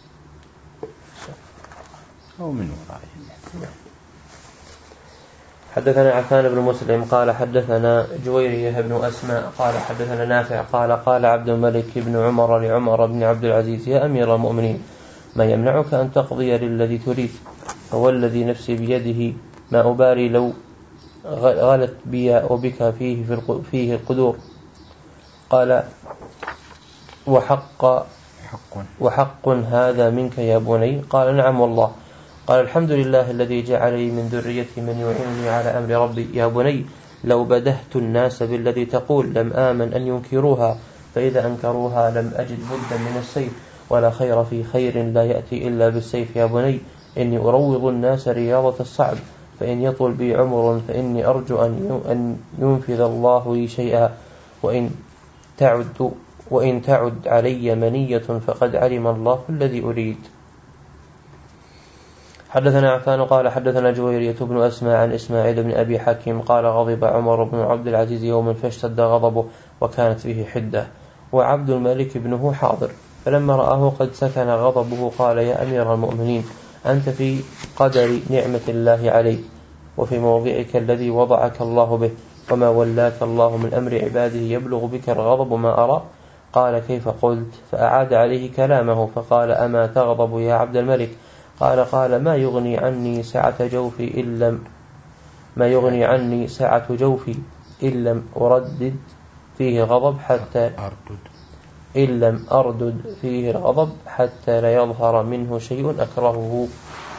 أو من ورائهم. حدثنا عفان بن مسلم قال حدثنا جويرية بن أسماء قال حدثنا نافع قال قال عبد الملك بن عمر لعمر بن عبد العزيز يا أمير المؤمنين ما يمنعك أن تقضي للذي تريد هو الذي نفسي بيده ما أباري لو غلت بي وبك فيه في فيه القدور. قال وحق وحق هذا منك يا بني قال نعم والله. قال الحمد لله الذي جعلني من ذريتي من يعينني على أمر ربي. يا بني لو بدهت الناس بالذي تقول لم آمن أن ينكروها فإذا أنكروها لم أجد بدا من السيف ولا خير في خير لا يأتي إلا بالسيف. يا بني إني أروض الناس رياضة الصعب فإن يطول بي عمر فإني أرجو أن ينفذ الله لي شيئا وإن تعد, وإن تعد علي منية فقد علم الله الذي أريد. حدثنا عفان قال حدثنا جويرية بن أسماء عن إسماعيل بن أبي حكيم قال غضب عمر بن عبد العزيز يوما فاشتد غضبه وكانت فيه حدة وعبد الملك بنه حاضر، فلما رآه قد سكن غضبه قال يا أمير المؤمنين أنت في قدر نعمة الله عليك وفي موضعك الذي وضعك الله به، وما ولاك الله من أمر عباده يبلغ بك الغضب ما أرى. قال كيف قلت؟ فأعاد عليه كلامه فقال أما تغضب يا عبد الملك؟ قال قال ما يغني عني سعة جوفي إن لم ما يغني عني سعة جوفي إن لم أردد فيه غضب حتى إن لم أردد فيه الغضب حتى لا يظهر منه شيء أكرهه.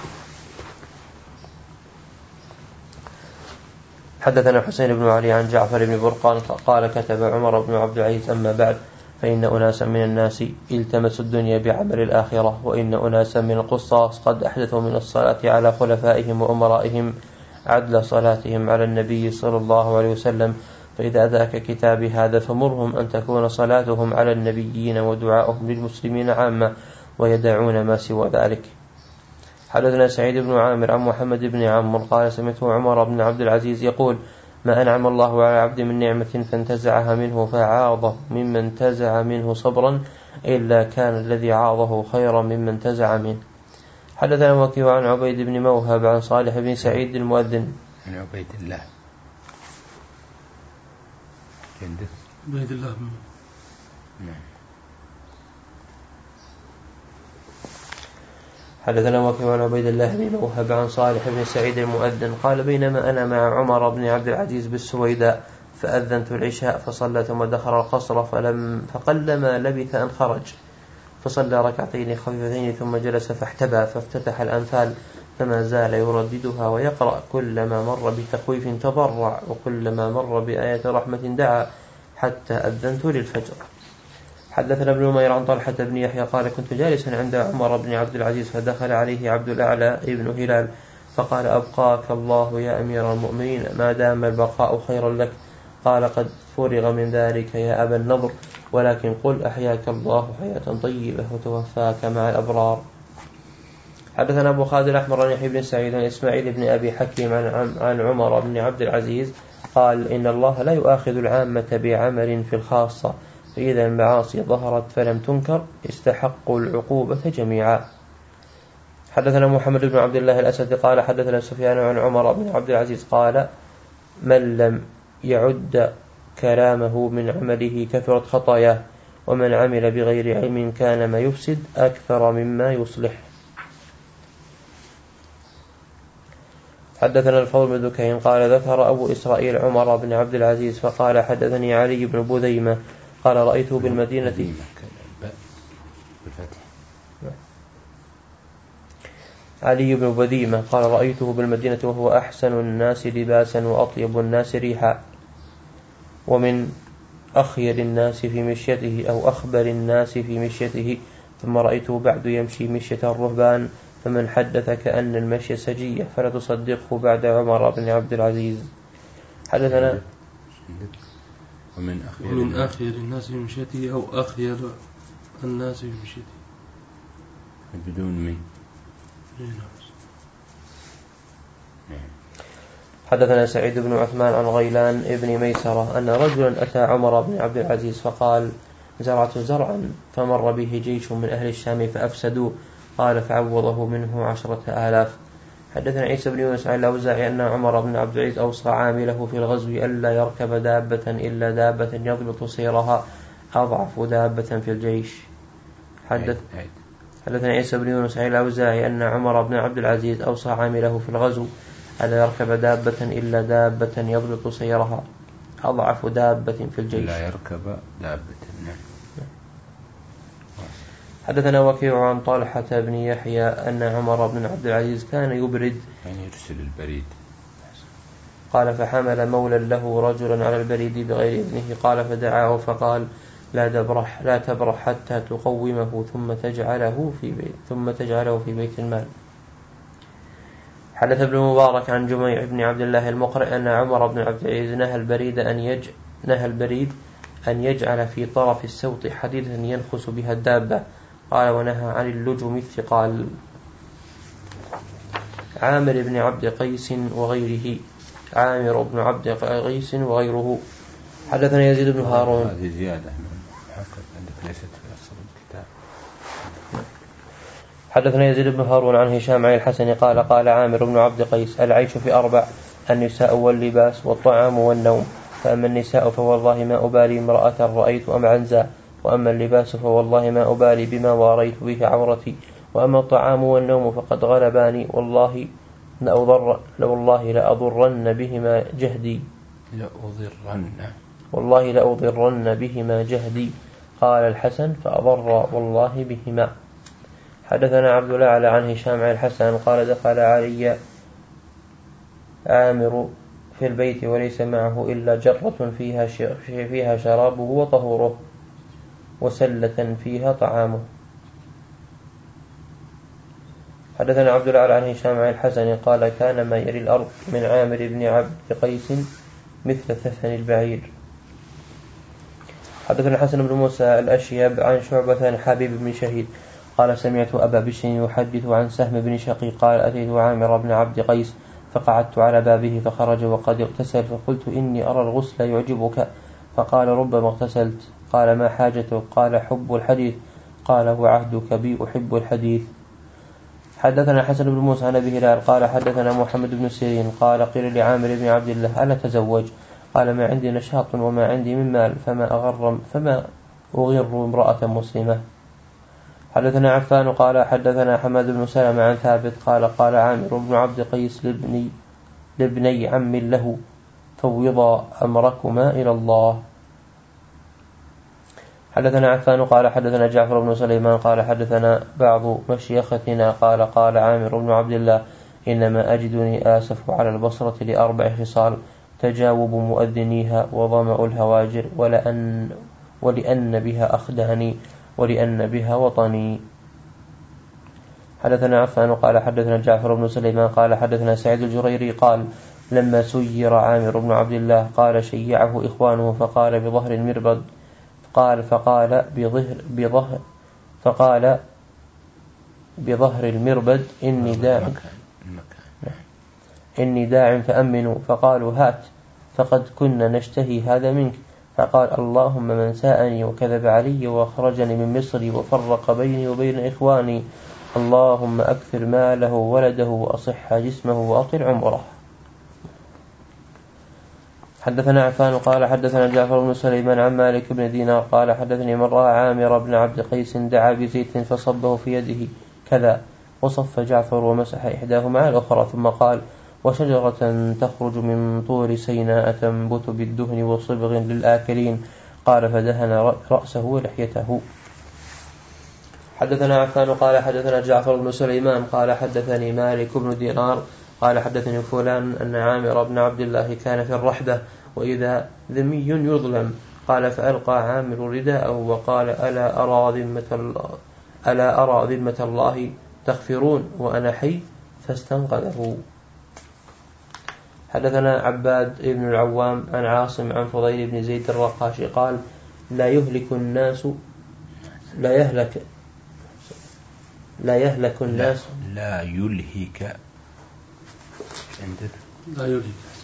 حدثنا حسين بن علي عن جعفر بن برقان قال كتب عمر بن عبد العزيز أما بعد فإن أناسا من الناس التمسوا الدنيا بعمل الآخرة، وإن أناسا من القصاص قد أحدثوا من الصلاة على خلفائهم وأمرائهم عدل صلاتهم على النبي صلى الله عليه وسلم، فإذا أتاك كتابي هذا فمرهم أن تكون صلاتهم على النبيين ودعاؤهم للمسلمين عامة ويدعون ما سوى ذلك. حدثنا سعيد بن عامر عن محمد بن عمرو قال سمعته عمر بن عبد العزيز يقول ما أنعم الله على عبد من نعمة فانتزعها منه فعاضه ممن انتزع منه صبرا إلا كان الذي عاضه خيرا ممن انتزع منه. حدثنا وكيع عن عبيد بن موهب عن صالح بن سعيد المؤذن عن عبيد الله عبيد الله حدثنا وكيع عن عبيد الله بن موهب عن صالح بن سعيد المؤذن قال بينما أنا مع عمر بن عبد العزيز بالسويداء فأذنت العشاء فصلى ثم دخل القصر فلم فقلما لبث أن خرج فصلى ركعتين خفيفتين ثم جلس فاحتبى فافتتح الأنفال فما زال يرددها ويقرأ كلما مر بتخويف تضرع وكلما مر بآية رحمة دعا حتى أذنت للفجر. حدثنا ابن نمير عن طلحة بن يحيى قال كنت جالسا عند عمر بن عبد العزيز فدخل عليه عبد الأعلى ابن هلال فقال أبقاك الله يا أمير المؤمنين ما دام البقاء خيرا لك. قال قد فرغ من ذلك يا أبا النضر ولكن قل أحياك الله حياة طيبة وتوفاك مع الأبرار. حدثنا أبو خالد الأحمر عن يحيى بن سعيد عن إسماعيل بن أبي حكيم عن, عن عمر بن عبد العزيز قال إن الله لا يؤاخذ العامة بعمل في الخاصة، فإذا المعاصي ظهرت فلم تنكر استحقوا العقوبة جميعا. حدثنا محمد بن عبد الله الأسد قال حدثنا سفيان عن عمر بن عبد العزيز قال من لم يعد كلامه من عمله كثرت خطاياه، ومن عمل بغير علم كان ما يفسد أكثر مما يصلح. حدثنا الفضل بن دكين قال ذكر أبو إسرائيل عمر بن عبد العزيز فقال حدثني علي بن بذيمة قال رأيته بالمدينة علي بن بذيمة قال رأيته بالمدينة وهو أحسن الناس لباسا وأطيب الناس ريحا ومن أخير الناس في مشيته أو أخبر الناس في مشيته، ثم رأيته بعد يمشي مشية الرهبان فمن حدث كأن المشي سجية فلا تصدقه بعد عمر بن عبد العزيز. حدثنا ومن أخير, ومن أخير الناس في مشيته أو أخير الناس في مشيته بدون من. حدثنا سعيد بن عثمان عن غيلان ابن ميسرة أن رجلا أتى عمر بن عبد العزيز فقال زرعت زرعا فمر به جيش من أهل الشام فأفسدوه، قال فعوضه منه عشرة آلاف. حدثنا عيسى بن يونس عن الأوزاعي أن عمر بن عبد العزيز أوصى عامله في الغزو ألا يركب دابة إلا دابة يضبط سيرها أضعف دابة في الجيش. حدث حدثنا عيسى بن يونس عن الأوزاعي أن عمر بن عبد العزيز أوصى عامله في الغزو ألا يركب دابة إلا دابة يضبط سيرها أضعف دابة في الجيش. لا يركب دابة. حدثنا وكيع عن طلحة بن يحيى أن عمر بن عبد العزيز كان يبرد يعني يرسل البريد. قال فحمل مولا له رجلا على البريد بغير إذنه قال فدعاه فقال لا تبرح لا تبرح حتى تقومه ثم تجعله في بيت ثم تجعله في بيت المال. حدث ابن مبارك عن جميع بن عبد الله المقرئ أن عمر بن عبد العزيز نهى البريد أن يج نهى البريد أن يجعل في طرف السوط حديدا ينخس بها الدابة. قال ونهى عن اللجم الثقال. عامر بن عبد قيس وغيره عامر بن عبد قيس وغيره. حدثنا يزيد بن هارون. هذه زيادة من حقق عندك ليست في أصل الكتاب. حدثنا يزيد بن هارون عن هشام عن الحسن قال قال عامر بن عبد قيس العيش في أربع: النساء واللباس والطعام والنوم. فأما النساء فوالله ما أبالي امرأة رأيت أم عنزا، وأما اللباس فوالله ما أبالي بما واريت به عورتي، وأما الطعام والنوم فقد غلباني والله لأضر والله لأضرن بهما جهدي لأضرن والله لأضرن بهما جهدي. قال الحسن فأضر والله بهما. حدثنا عبد الأعلى عن هشام عن الحسن قال دخل علي عامر في البيت وليس معه إلا جرة فيها فيها شرابه وطهوره وسلة فيها طعامه. حدثنا عبد الأعلى عن هشام عن الحسن قال كان ما يري الأرض من عامر بن عبد قيس مثل ثفن البعير. حدثنا حسن بن موسى الأشيب عن شعبة عن حبيب بن شهيد قال سمعت أبا بشر يحدث عن سهم بن شقيق قال أتيت عامر بن عبد قيس فقعدت على بابه فخرج وقد اغتسل فقلت إني أرى الغسل يعجبك، فقال ربما اغتسلت. قال ما حاجتك؟ قال حب الحديث. قال وعهدك بي أحب الحديث. حدثنا حسن بن موسى عن أبي هلال قال حدثنا محمد بن سيرين قال قيل لعامر بن عبد الله ألا تزوج؟ قال ما عندي نشاط وما عندي من مال فما أغر فما أغر امرأة مسلمة. حدثنا عفان قال حدثنا حماد بن سلمة عن ثابت قال قال عامر بن عبد قيس لابني لابني عم له فوضا أمركما إلى الله. حدثنا عفان قال حدثنا جعفر بن سليمان قال حدثنا بعض مشيختنا قال قال عامر بن عبد الله إنما أجدني آسف على البصرة لأربع خصال: تجاوب مؤذنيها وظمأ الهواجر ولأن, ولأن بها أخدعني ولأن بها وطني. حدثنا عفان قال حدثنا جعفر بن سليمان قال حدثنا سعيد الجريري قال لما سير عامر بن عبد الله قال شيعه إخوانه فقال بظهر المربد قال فقال بظهر بظهر فقال بظهر المربد إني داع إني داع فأمنوا. فقالوا هات فقد كنا نشتهي هذا منك. فقال اللهم من ساءني وكذب علي وأخرجني من مصر وفرق بيني وبين إخواني اللهم أكثر ماله ولده وأصح جسمه وأطل عمره. حدثنا عفان قال حدثنا جعفر بن سليمان عن مالك بن دينار قال حدثني من رأى عامر بن عبد قيس دعا بزيت فصبه في يده كذا، وصف جعفر ومسح إحداهما على الأخرى ثم قال وشجرة تخرج من طور سيناء تنبت بالدهن وصبغ للآكلين. قال فدهن رأسه ولحيته. حدثنا عفان قال حدثنا جعفر بن سليمان قال حدثني مالك بن دينار قال حدثني فلان أن عامر بن عبد الله كان في الرحبة وإذا ذمي يظلم. قال فألقى عامر رداءه وقال ألا أرى ذمة الله ألا أرى ذمة الله تغفرون وأنا حي فاستنقذه. حدثنا عباد بن العوام عن عاصم عن فضيل بن زيد الرقاشي قال لا يهلك الناس لا يهلك لا يهلك الناس لا يلهك عندك لا يلهك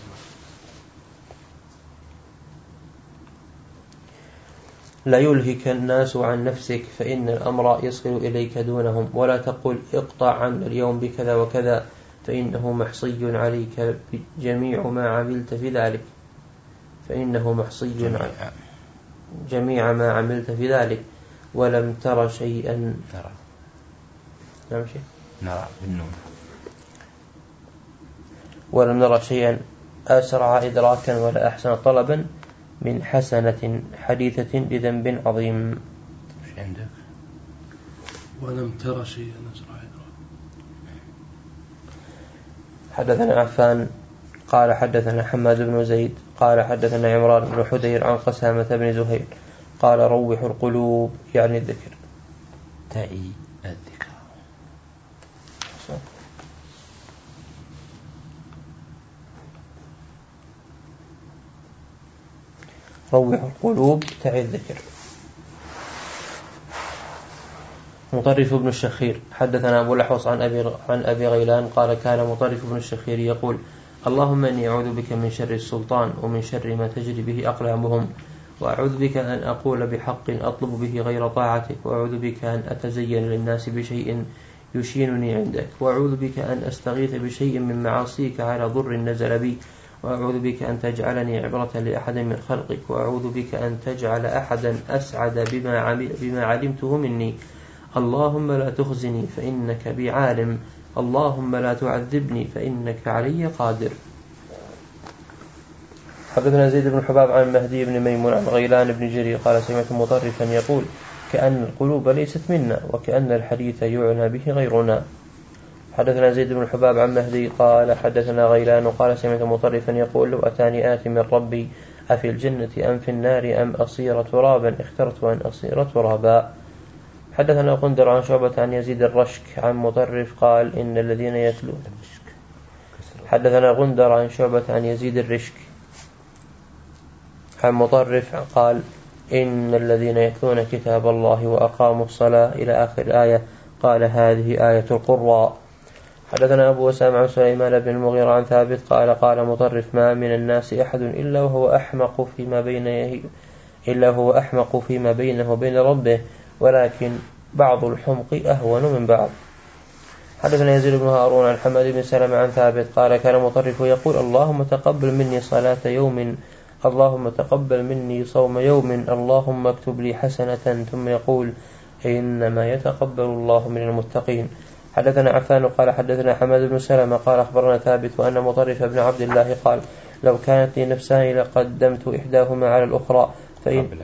لا يلهك الناس عن نفسك فإن الأمر يصل إليك دونهم، ولا تقل اقطع عنا اليوم بكذا وكذا فإنه محصي عليك جميع ما عملت في ذلك فإنه محصي جميع, جميع ما عملت في ذلك ولم تر شيئا ترى نعم شيء نرى بالنون ولم نرى شيئا أسرع إدراكا ولا أحسن طلبا من حسنة حديثة لذنب عظيم. مش عندك ولم ترى شيئا أسرع إدراكا. حدثنا عفان قال حدثنا حماد بن زيد قال حدثنا عمران بن حدير عن قسامة بن زهير قال روح القلوب يعني الذكر تأي الذكر. روح القلوب تعي الذكر. مطرف بن الشخير حدثنا أبو الأحوص عن أبي, عن أبي غيلان قال كان مطرف بن الشخير يقول اللهم إني أعوذ بك من شر السلطان ومن شر ما تجري به أقلامهم، وأعوذ بك أن أقول بحق أطلب به غير طاعتك، وأعوذ بك أن أتزين للناس بشيء يشينني عندك، وأعوذ بك أن أستغيث بشيء من معاصيك على ضر نزل بي، وأعوذ بك أن تجعلني عبرة لأحد من خلقك، وأعوذ بك أن تجعل أحدا أسعد بما, عمل بما علمته مني، اللهم لا تخزني فإنك بي عالم، اللهم لا تعذبني فإنك علي قادر. حدثنا زيد بن حباب عن مهدي بن ميمون عن غيلان بن جرير قال سمعت مطرفا يقول كأن القلوب ليست منا وكأن الحديث يعنى به غيرنا. حدثنا زيد بن حباب عن مهدي قال حدثنا غيلان قال سمعت مطرفا يقول لو أتاني آت من ربي أفي الجنة أم في النار أم أصير ترابا اخترت أن أصير ترابا. حدثنا غندر عن شعبة عن يزيد الرشك عن مطرف قال إن الذين يتلون حدثنا غندر عن شعبة عن يزيد الرشك عن مطرف قال إن الذين يتلون كتاب الله وأقاموا الصلاة إلى آخر آية قال هذه آية القراء. حدثنا أبو أسامة عن سليمان بن المغيرة عن ثابت قال قال مطرف ما من الناس أحد إلا وهو أحمق فيما بين إلا هو أحمق فيما بينه وبين ربه ولكن بعض الحمق أهون من بعض. حدثنا يزيد بن هارون عن حماد بن سلمة عن ثابت قال كان مطرف يقول اللهم تقبل مني صلاة يوم، اللهم تقبل مني صوم يوم، اللهم اكتب لي حسنة، ثم يقول إنما يتقبل الله من المتقين. حدثنا عفان قال حدثنا حماد بن سلمة قال أخبرنا ثابت وأن مطرف بن عبد الله قال لو كانت لي نفسان لقدمت إحداهما على الأخرى فإن قبل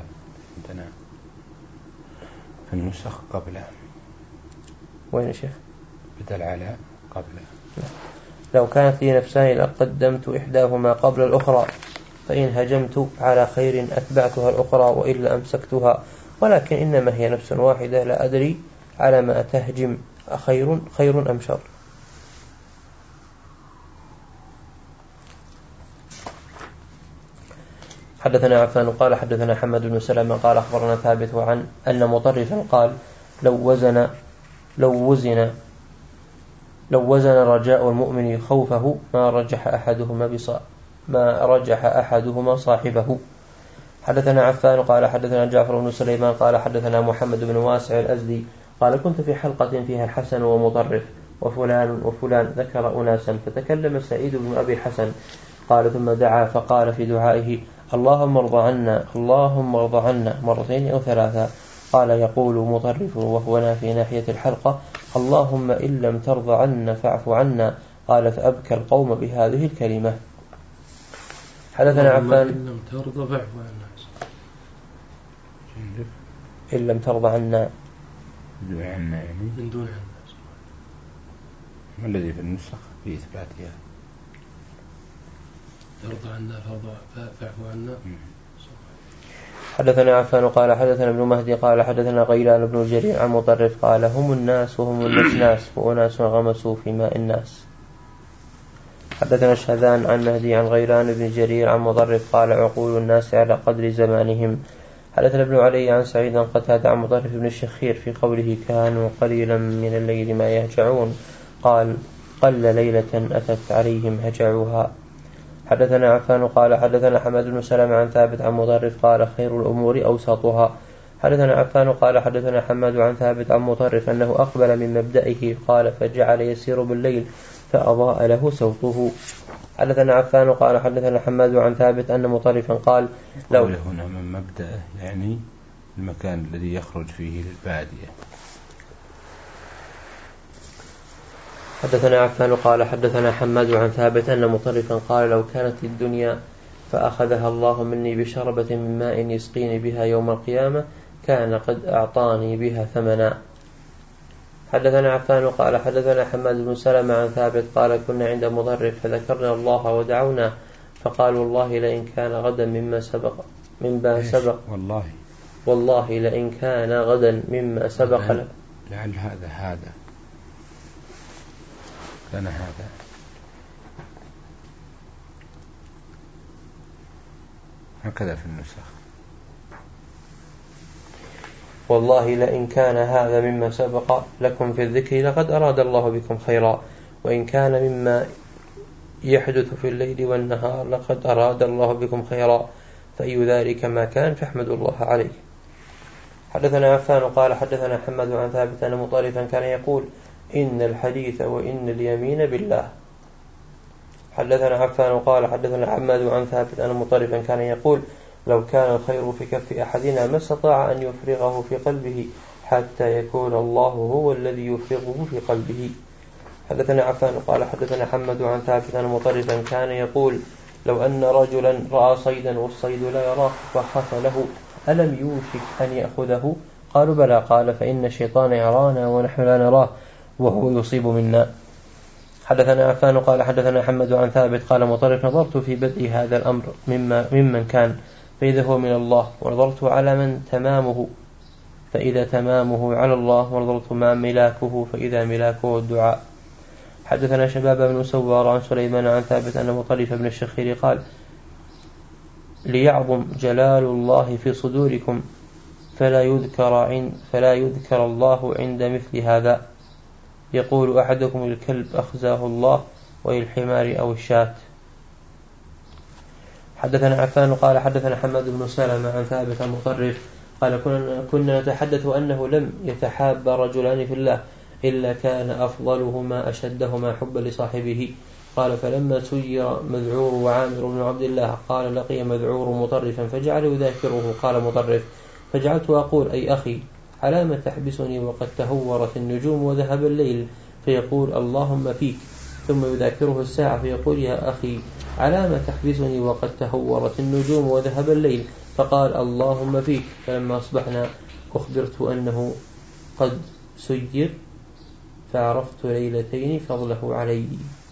في النسخ قبل وين يا شيخ بدل على قبل لو كانت لي نفسان لقدمت إحداهما قبل الأخرى فإن هجمت على خير أتبعتها الأخرى وإلا أمسكتها، ولكن إنما هي نفس واحدة لا أدري على ما أتهجم خير خير أم شر. حدثنا عفان قال حدثنا حمد بن سلمة قال أخبرنا ثابت وعن أن مطرفا قال لو وزن لو وزن لو وزن رجاء المؤمن خوفه ما رجح أحدهما بصا ما رجح أحدهما صاحبه. حدثنا عفان قال حدثنا جعفر بن سليمان قال حدثنا محمد بن واسع الأزدي قال كنت في حلقة فيها الحسن ومطرف وفلان وفلان ذكر أناسا فتكلم سعيد بن أبي الحسن قال ثم دعا فقال في دعائه اللهم ارض عنا اللهم ارض عنا مرتين أو ثلاثة. قال يقول مطرف وهو في ناحية الحلقة اللهم إن لم ترض عنا فاعف عنا. قال فأبكى القوم بهذه الكلمة. حدثنا عفان إن لم ترضى فاعف عنا إن لم ترضى عنا عنا يعني من دون عنا ما الذي في النسخ في إثباتها ترضى عنا فاعف عنا. حدثنا عفان قال حدثنا ابن مهدي قال حدثنا غيلان بن جرير عن مطرف قال هم الناس وهم الناس وأناس غمسوا في ماء الناس. حدثنا الشهذان عن مهدي عن غيلان بن جرير عن مطرف قال عقول الناس على قدر زمانهم. حدثنا ابن علي عن سعيد قتادة عن مطرف بن الشخير في قوله كانوا قليلا من الليل ما يهجعون قال قل ليلة أتت عليهم هجعوها. حدثنا عفان قال حدثنا حماد بن سلمة عن ثابت عن مطرف قال خير الأمور أوسطها. حدثنا عفان قال حدثنا حماد عن ثابت عن مطرف أنه أقبل من مبدئه قال فجعل يسير بالليل فأضاء له صوته. حدثنا عفان قال حدثنا حماد عن ثابت أن مطرفا قال لو هنا من مبدأه يعني المكان الذي يخرج فيه للبادية. حدثنا عفان قال حدثنا حماد عن ثابت أن مطرفا قال لو كانت الدنيا فأخذها الله مني بشربة من ماء يسقيني بها يوم القيامة كان قد أعطاني بها ثمنا. حدثنا عفان قال حدثنا حماد بن سلمة عن ثابت قال كنا عند مطرف فذكرنا الله ودعونا فقال والله لئن كان غدا مما سبق مما سبق والله والله لئن كان غدا مما سبق لعل هذا هذا كان هذا هكذا في النسخ. والله لئن كان هذا مما سبق لكم في الذكر لقد أراد الله بكم خيرا، وإن كان مما يحدث في الليل والنهار لقد أراد الله بكم خيرا، فأي ذلك ما كان فاحمدوا الله عليه. حدثنا عفان قال حدثنا حماد عن ثابت أن مطرفا كان يقول إن الحديث وإن اليمين بالله. حدثنا عفان قال حدثنا حماد عن ثابت أن مطرفا كان يقول لو كان الخير في كف أحدنا ما استطاع أن يفرغه في قلبه حتى يكون الله هو الذي يفرغه في قلبه. حدثنا عفان قال حدثنا حماد عن ثابت أن مطرفا كان يقول لو أن رجلا رأى صيدا والصيد لا يراه فخاف له ألم يوشك أن يأخذه؟ قالوا بلى. قال فإن الشيطان يرانا ونحن لا نراه وهو يصيب منا. حدثنا عفان قال حدثنا حماد عن ثابت قال مطرف نظرت في بدء هذا الأمر مما ممن كان فإذا هو من الله، ونظرت على من تمامه فإذا تمامه على الله، ونظرت ما ملاكه فإذا ملاكه الدعاء. حدثنا شباب بن سوار عن سليمان عن ثابت أن مطرف بن الشخير قال ليعظم جلال الله في صدوركم فلا يذكر, عند فلا يذكر الله عند مثل هذا. يقول أحدكم الكلب أخزاه الله وللحمار أو الشاة. حدثنا عفان قال حدثنا حماد بن سلمة عن ثابت المطرف قال كنا, كنا نتحدث أنه لم يتحاب رجلان في الله إلا كان أفضلهما أشدهما حبا لصاحبه. قال فلما سير مذعور وعامر بن عبد الله قال لقي مذعور مطرفا فجعل يذاكره. قال مطرف فجعلت أقول أي أخي على ما تحبسني وقد تهورت النجوم وذهب الليل؟ فيقول اللهم فيك. ثم يذاكره الساعة فيقول يا أخي على ما تحبسني وقد تهورت النجوم وذهب الليل؟ فقال اللهم فيك. فلما أصبحنا أخبرت أنه قد سير فعرفت ليلتين فضله علي.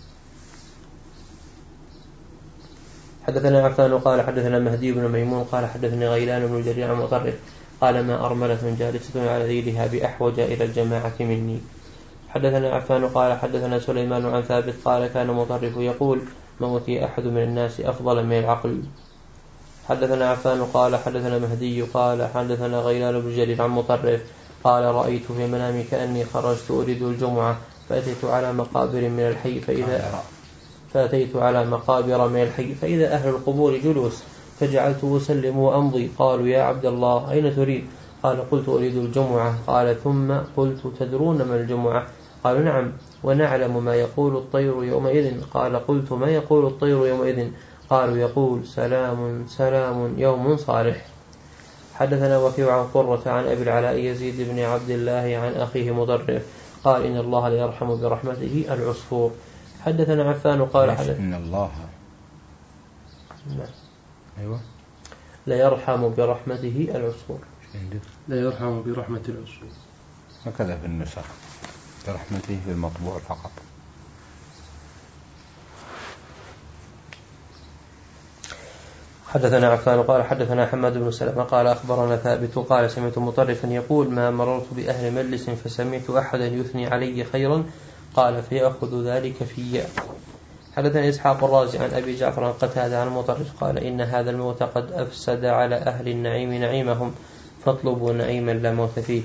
حدثنا عفان قال حدثنا مهدي بن ميمون قال حدثني غيلان بن جرير عن مطرف قال ما أرملة جالسة على ذيلها بأحوج إلى الجماعة مني. حدثنا عفان قال حدثنا سليمان عن ثابت قال كان مطرف يقول ما أوتي أحد من الناس أفضل من العقل. حدثنا عفان قال حدثنا مهدي قال حدثنا غيلان بن جرير عن مطرف قال رأيت في منامي كأني خرجت أريد الجمعة فأتيت على مقابر من الحي فإذا فأتيت على مقابر من الحي فإذا أهل القبور جلوس فجعلت أسلم وأمضي. قالوا يا عبد الله أين تريد؟ قال قلت أريد الجمعة. قال ثم قلت تدرون ما الجمعة؟ قالوا نعم ونعلم ما يقول الطير يومئذ. قال قلت ما يقول الطير يومئذ؟ قالوا يقول سلام سلام يوم صالح. حدثنا وكيع عن قرة عن أبي العلاء يزيد بن عبد الله عن أخيه مطرف قال إن الله لا يرحم برحمته العصفور. حدثنا عفان قال حدث إن الله نعم. أيوة لا يرحم برحمته العصفور. لا يرحم برحمة العصفور هكذا في النسخ برحمته في المطبوع فقط. حدثنا عفان قال حدثنا حماد بن سلمة قال أخبرنا ثابت قال سمعت مطرفا يقول ما مررت بأهل مجلس فسمعت أحدا يثني علي خيرا قال فيأخذ ذلك في. حدثنا إسحاق الرازي عن أبي جعفر عن قتادة عن مطرف قال إن هذا الموت قد أفسد على أهل النعيم نعيمهم فاطلبوا نعيما لا موت فيه.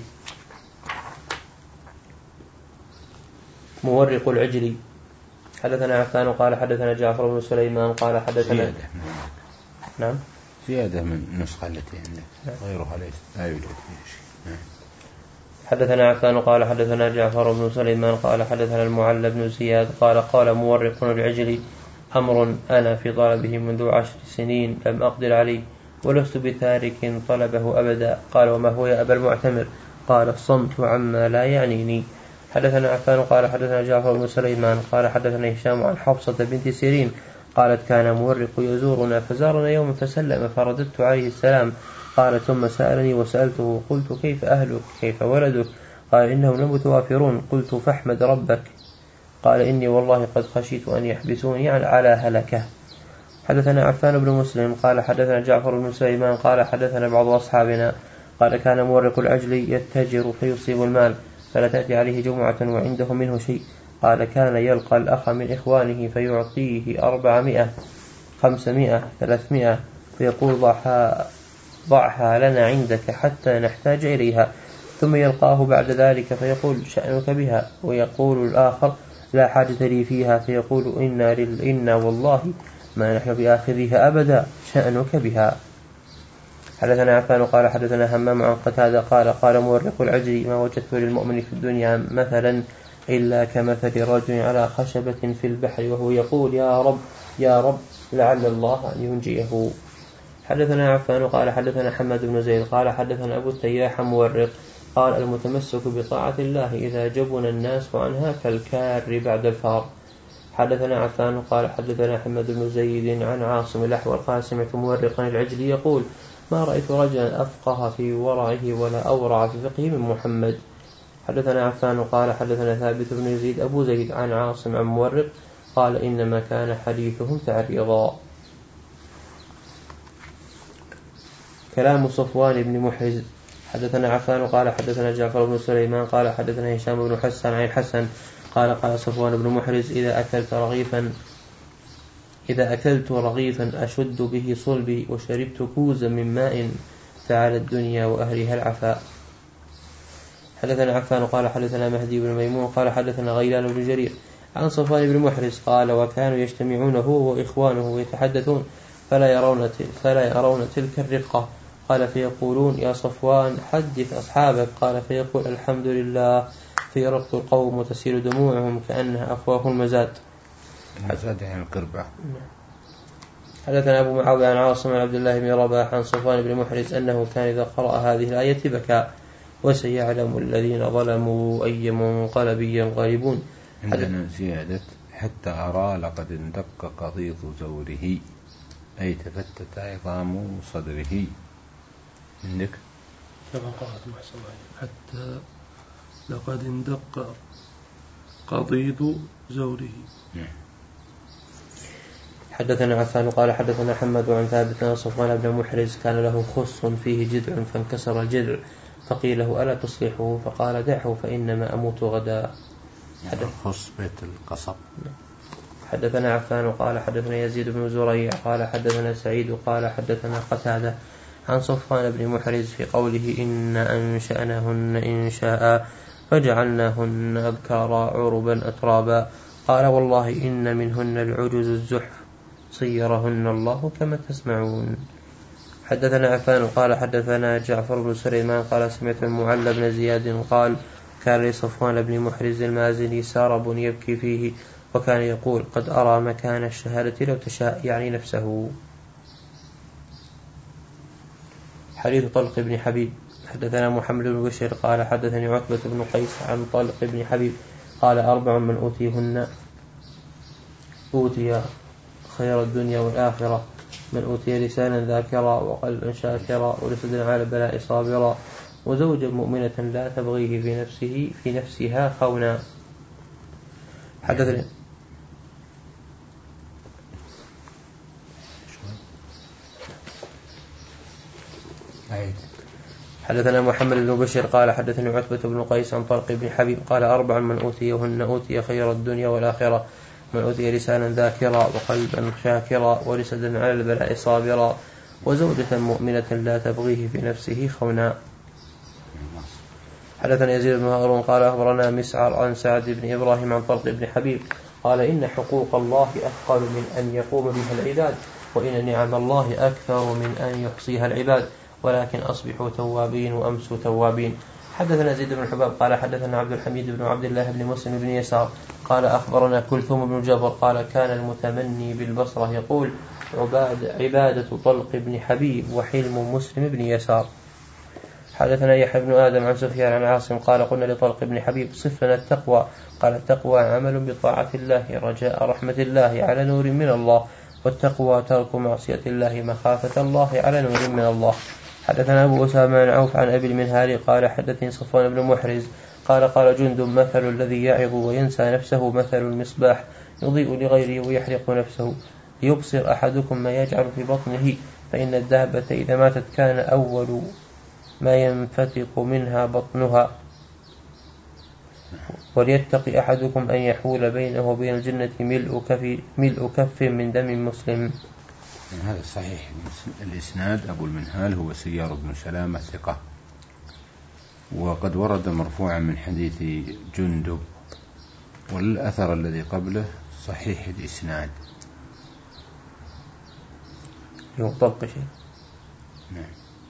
مورق العجل. حدثنا عفان قال حدثنا جعفر بن سليمان قال حدثنا زيادة. نعم زيادة من النسخة التي عندك غيرها ليس لا يوجد فيها شيء. نعم. حدثنا عفان قال حدثنا جعفر بن سليمان قال حدثنا المعلى بن زياد قال قال مورق العجل أمر أنا في طلبه منذ عشر سنين لم أقدر عليه ولست بتارك طلبه أبدا. قال وما هو يا أبا المعتمر؟ قال الصمت عما لا يعنيني. حدثنا عفان قال حدثنا جعفر بن سليمان قال حدثنا هشام عن حفصة بنت سيرين قالت كان مورق يزورنا فزارنا يوما فسلم فرددت عليه السلام. قال ثم سألني وسألته قلت كيف أهلك كيف ولدك؟ قال إنهم لمتوافرون. قلت فاحمد ربك. قال إني والله قد خشيت أن يحبسوني على هلكة. حدثنا عفان بن مسلم قال حدثنا جعفر بن سليمان قال حدثنا بعض أصحابنا قال كان مورق العجل يتجر فيصيب المال فلا تأتي عليه جمعة وعنده منه شيء. قال كان يلقى الأخ من إخوانه فيعطيه أربعمائة خمسمائة ثلاثمائة فيقول ضعها, ضعها لنا عندك حتى نحتاج إليها، ثم يلقاه بعد ذلك فيقول شأنك بها، ويقول الآخر لا حاجة لي فيها، فيقول إنا, إنا والله ما نحن بآخذها أبدا، شأنك بها. حدثنا عفان قال حدثنا همام عن قتادة قال قال مورق العجل ما وجدت للمؤمن في الدنيا مثلا إلا كمثل رجل على خشبة في البحر وهو يقول يا رب يا رب لعل الله أن ينجيه. حدثنا عفان قال حدثنا حماد بن زيد قال حدثنا أبو التياح مورق قال المتمسك بطاعة الله إذا جبن الناس عنها كالكار بعد الفار. حدثنا عفان قال حدثنا حماد بن زيد عن عاصم الأحول قال سمعت مورقا العجل يقول ما رأيت رجلا أفقه في ورعه ولا أورع في فقه من محمد. حدثنا عفان قال حدثنا ثابت بن يزيد أبو زيد عن عاصم عن مورق قال إنما كان حديثهم تعريضا. كلام صفوان بن محرز. حدثنا عفان قال حدثنا جعفر بن سليمان قال حدثنا هشام بن حسان عن الحسن قال قال صفوان بن محرز إذا أكلت رغيفا إذا أكلت رغيفا أشد به صلبي وشربت كوزا من ماء فعلى الدنيا وأهلها العفاء. حدثنا عفان قال حدثنا مهدي بن ميمون قال حدثنا غيلان بن جرير عن صفوان بن محرز قال وكانوا يجتمعون هو وإخوانه ويتحدثون فلا يرون, فلا يرون تلك الرقة قال فيقولون يا صفوان حدث أصحابك قال فيقول الحمد لله فيرق القوم وتسيل دموعهم كأنها أفواه المزاد. المزاد يعني القربة. حدثنا أبو معاوية عن عاصم عن عبد الله بن رباح عن صفوان بن محرز أنه كان إذا قرأ هذه الآية بكى وسيعلم الذين ظلموا أي منقلب ينقلبون. عندنا زيادة حتى أرى لقد اندق قضيض زوره أي تفتت عظام صدره. عندك كما قالت محسن حتى لقد اندق قضيض زوره. حدثنا عفان قال حدثنا حمد عن ثابت عن صفوان بن محرز كان له خص فيه جذع فانكسر الجذع فقيل له ألا تصلحه فقال دعه فإنما أموت غدا. خص بيت القصب. حدثنا عفان قال حدثنا يزيد بن زريع قال حدثنا سعيد قال حدثنا قتادة عن صفوان بن محرز في قوله إن أنشأناهن إن شاء فجعلناهن أبكارا عربا أترابا قال والله إن منهن العجز الزحف صيرهن الله كما تسمعون. حدثنا عفان قال حدثنا جعفر بن سليمان قال سمعت المعلى بن زياد قال كان لصفوان بن محرز المازني سارب يبكي فيه وكان يقول قد أرى مكان الشهادة لو تشاء يعني نفسه. حديث طلق بن حبيب. حدثنا محمد بن بشير قال حدثني عتبة بن قيس عن طلق بن حبيب قال أربع من أوتيهن أوتي خير الدنيا والآخرة من أوتي لسانا ذاكرا وقلبا شاكرا ولسدا على البلاء صابرا وزوجا مؤمنة لا تبغيه في نفسه في نفسها خونا. حدثني حدثنا محمد بن بشير قال حدثني عتبة بن قيس عن طلق بن حبيب قال أربع من أوتيهن أوتي خير الدنيا والآخرة من أوتي لسانا ذاكرا وقلبا شاكرا ولسدا على البلاء صابرا وزوجة مؤمنة لا تبغيه في نفسه خونا. حدثنا يزيد بن هارون قال أخبرنا مسعر عن سعد بن إبراهيم عن طلق بن حبيب قال إن حقوق الله أثقل من أن يقوم بها العباد وإن نعم الله أكثر من أن يحصيها العباد ولكن أصبحوا توابين وأمسوا توابين. حدثنا زيد بن حباب قال حدثنا عبد الحميد بن عبد الله بن مسلم بن يسار قال أخبرنا كلثوم بن جبر قال كان المتمني بالبصرة يقول عباد عبادة طلق بن حبيب وحلم مسلم بن يسار. حدثنا يحيى بن آدم عن سفيان عن عاصم قال قلنا لطلق بن حبيب صف لنا التقوى قال التقوى عمل بطاعة الله رجاء رحمة الله على نور من الله والتقوى ترك معصية الله مخافة الله على نور من الله. حدثنا أبو أسامة عن عوف عن أبي المنهال قال حدثني صفوان بن محرز قال قال جند مثل الذي يعظ وينسى نفسه مثل المصباح يضيء لغيره ويحرق نفسه يبصر أحدكم ما يجعل في بطنه فإن الدابة إذا ماتت كان أول ما ينفتق منها بطنها وليتقي أحدكم أن يحول بينه وبين الجنة ملء كف, ملء كف من دم مسلم. هذا صحيح. الإسناد أبو المنهال هو سيار بن سلامة ثقة، وقد ورد مرفوعا من حديث جندب، والأثر الذي قبله صحيح الإسناد. يطبق شيء. نعم.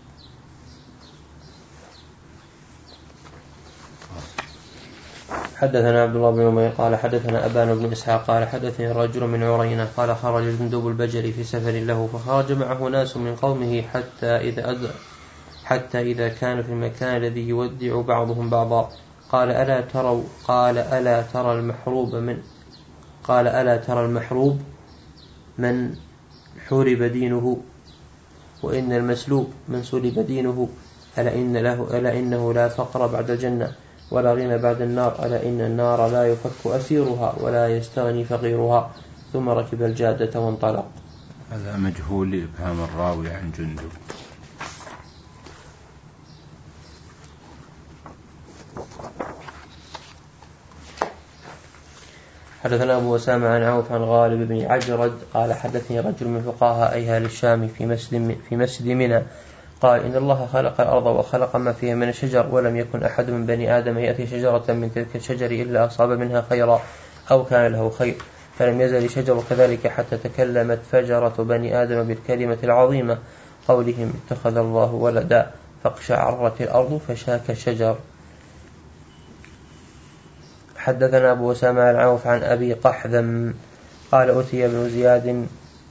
حدثنا عبد الله بن عمير قال حدثنا أبان بن إسحاق قال حدثني رجل من عرينة قال خرج جندب البجلي في سفر له، فخرج معه ناس من قومه حتى إذا أد... حتى إذا كان في المكان الذي يودع بعضهم بعضا قال ألا تروا قال ألا ترى المحروب من قال ألا ترى المحروب من حورب دينه، وإن المسلوب من سلب دينه، ألا إن له ألا إنه لا فقر بعد الجنة ولا غنى بعد النار، ألا إن النار لا يفك أسيرها ولا يستغني فقيرها. ثم ركب الجادة وانطلق. هذا مجهول لإبهام الراوي عن جندب. حدثنا أبو أسامة عن عوف عن غالب بن عجرد قال حدثني رجل من فقهاء أهل الشام في مسجد في مسجد منى قال إن الله خلق الأرض وخلق ما فيها من الشجر، ولم يكن أحد من بني آدم يأتي شجرة من تلك الشجر إلا أصاب منها خيرا أو كان له خير، فلم يزل شجر كذلك حتى تكلمت فجرة بني آدم بالكلمة العظيمة قولهم اتخذ الله ولدا، فاقشعرت الأرض فشاك الشجر. حدثنا أبو أسامة عن عوف عن أبي قحذم قال أتي ابن زياد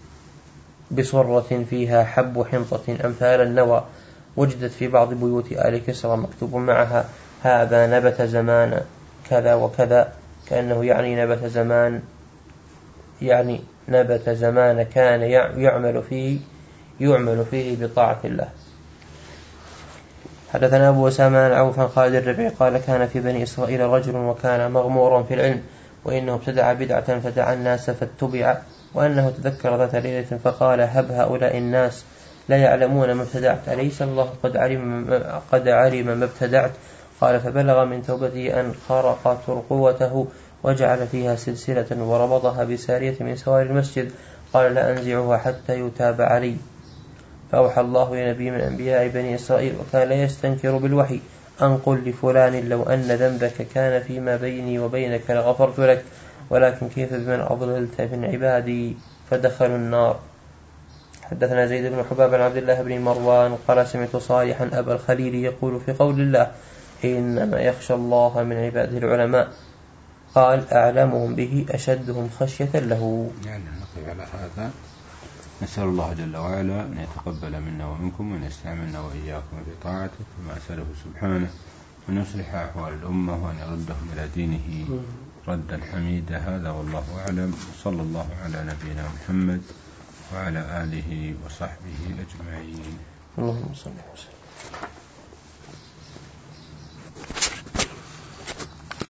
بصرة فيها حب حنطة أمثال النوى، وجدت في بعض بيوت آل كسرى مكتوب معها هذا نبت زمان كذا وكذا، كأنه يعني نبت زمان يعني نبت زمان كان يعمل فيه يعمل فيه بطاعة الله. حدثنا أبو أسامة عن عوف عن خالد الربيعي قال كان في بني إسرائيل رجل وكان مغمورا في العلم، وإنه ابتدع بدعة فدعا الناس فاتبع، وأنه تذكر ذات ليلة فقال هب هؤلاء الناس لا يعلمون ما ابتدعت، أليس الله قد علم قد علم ما ابتدعت؟ قال فبلغ من توبته أن خرق ترقوته وجعل فيها سلسلة وربطها بسارية من سوار المسجد، قال لا أنزعها حتى يتاب علي. فأوحى الله لنبي من أنبياء بني إسرائيل وكان لا يستنكر بالوحي أن قل لفلان لو أن ذنبك كان فيما بيني وبينك لغفرت لك، ولكن كيف بمن أضللت من عبادي فدخلوا النار. حدثنا زيد بن حباب عن عبد الله بن مروان قال سمعت صالحا أبا الخليل يقول في قول الله إنما يخشى الله من عباده العلماء، قال أعلمهم به أشدهم خشية له. يعني نقف على هذا. نسأل الله جل وعلا أن يتقبل منا ومنكم وأن يستعملنا وإياكم بطاعته كما أسأله سبحانه، وأن يصلح أحوال الأمة وأن يردهم إلى دينه ردا حميدا. هذا والله أعلم، صلى الله على نبينا محمد وعلى آله وصحبه أجمعين. اللهم صل وسلم.